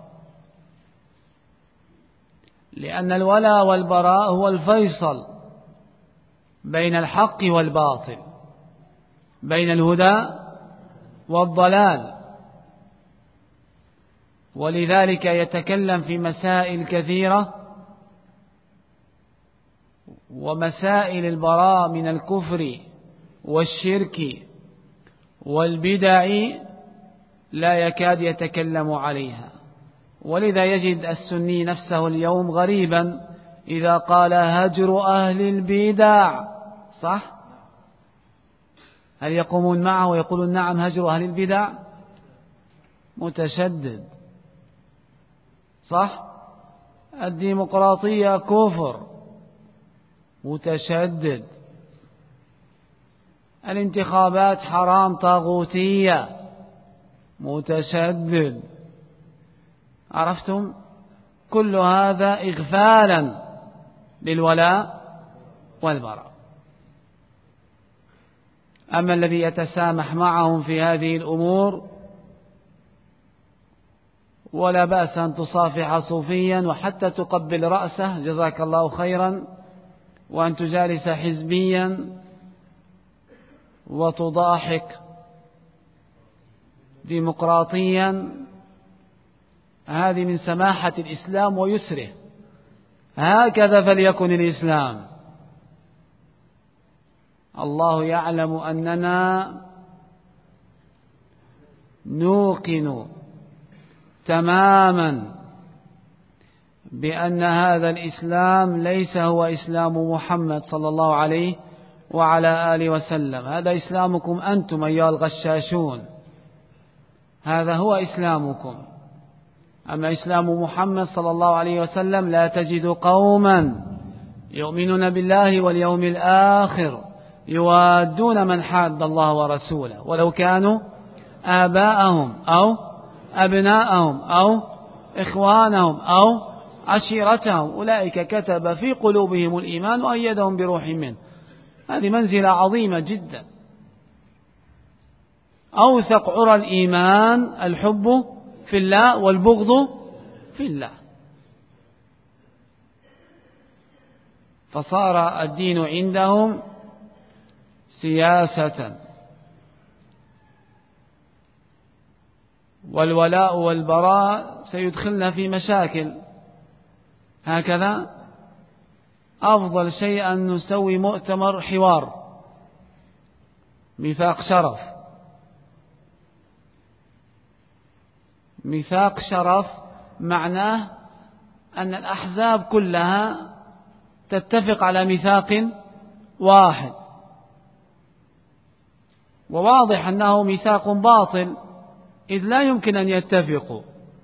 لأن الولاء والبراء هو الفيصل بين الحق والباطل، بين الهدى والضلال، ولذلك يتكلم في مسائل كثيرة، ومسائل البراء من الكفر والشرك والبدع لا يكاد يتكلم عليها. ولذا يجد السني نفسه اليوم غريبا إذا قال هجر أهل البدع، صح؟ هل يقومون معه ويقولون نعم هجر أهل البدع؟ متشدد، صح؟ الديمقراطية كفر، متشدد. الانتخابات حرام طاغوتية، متشدد. عرفتم؟ كل هذا إغفالا للولاء والبراء. أما الذي يتسامح معهم في هذه الأمور، ولا بأس أن تصافح صوفيا وحتى تقبل رأسه جزاك الله خيرا، وأن تجالس حزبيا وتضاحك ديمقراطيا، هذه من سماحة الإسلام ويسره. هكذا فليكن الإسلام. الله يعلم أننا نوقن تماما بأن هذا الإسلام ليس هو إسلام محمد صلى الله عليه وعلى آله وسلم. هذا إسلامكم أنتم أيها الغشاشون، هذا هو إسلامكم. أما إسلام محمد صلى الله عليه وسلم لا تجد قوما يؤمنون بالله واليوم الآخر يوادون من حاد الله ورسوله ولو كانوا آباءهم أو أبناءهم أو إخوانهم أو عشيرتهم، أولئك كتب في قلوبهم الإيمان وأيدهم بروح منه. هذه منزلة عظيمة جدا. أوثق عرى الإيمان الحب في الله والبغض في الله. فصار الدين عندهم سياسة، والولاء والبراء سيدخلنا في مشاكل. هكذا أفضل شيء أن نسوي مؤتمر حوار، ميثاق شرف. ميثاق شرف معناه أن الأحزاب كلها تتفق على ميثاق واحد، وواضح أنه ميثاق باطل إذ لا يمكن أن يتفقوا.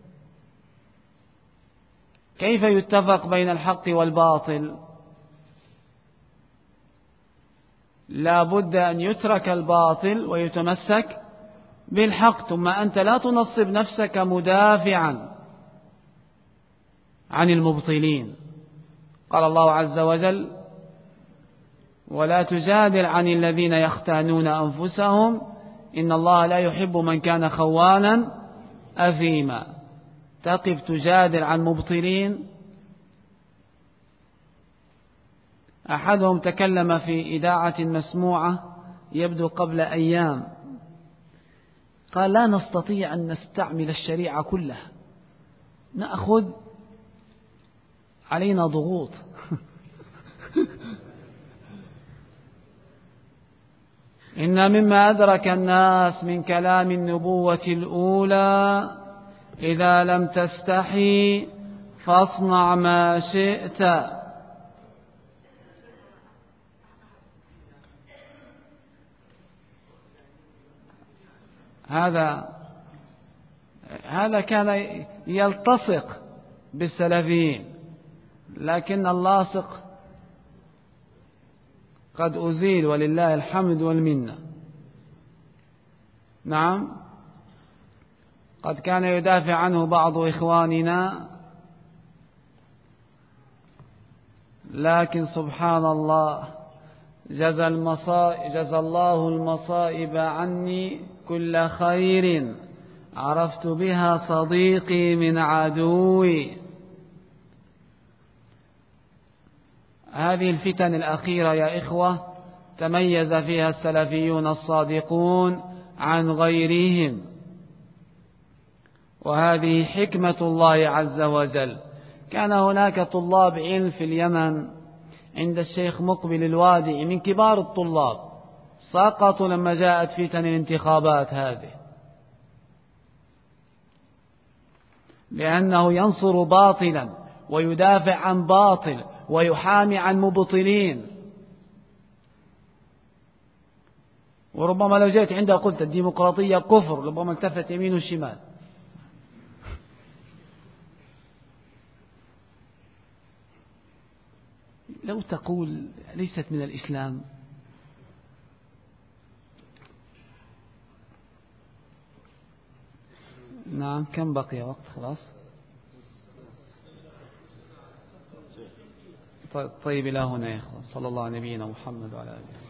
كيف يتفق بين الحق والباطل؟ لا بد أن يترك الباطل ويتمسك بالحق. ثم أنت لا تنصب نفسك مدافعا عن المبطلين. قال الله عز وجل: ولا تجادل عن الذين يختانون أنفسهم إن الله لا يحب من كان خوانا أثيما. تقف تجادل عن مبطلين. أحدهم تكلم في إذاعة مسموعة يبدو قبل أيام، قال: لا نستطيع أن نستعمل الشريعة كلها، نأخذ علينا ضغوط. إن مما أدرك الناس من كلام النبوة الأولى: إذا لم تستحي فاصنع ما شئت. هذا كان يلتصق بالسلفيين، لكن اللاصق قد أزيل ولله الحمد والمنة. نعم، قد كان يدافع عنه بعض إخواننا، لكن سبحان الله جزى الله المصائب عني كل خير، عرفت بها صديقي من عدوي. هذه الفتن الأخيرة يا إخوة تميز فيها السلفيون الصادقون عن غيرهم، وهذه حكمة الله عز وجل. كان هناك طلاب علم في اليمن عند الشيخ مقبل الوادي من كبار الطلاب، سقطوا لما جاءت فتن الانتخابات هذه، لأنه ينصر باطلا ويدافع عن باطل ويحامي عن مبطلين. وربما لو جئت عنده قلت الديمقراطية كفر، ربما التفت يمين وشمال. لو تقول ليست من الإسلام، نعم. كم بقي وقت؟ خلاص. طيب إلى هنا يا إخوان، صلى الله على نبينا محمد وعلى آله.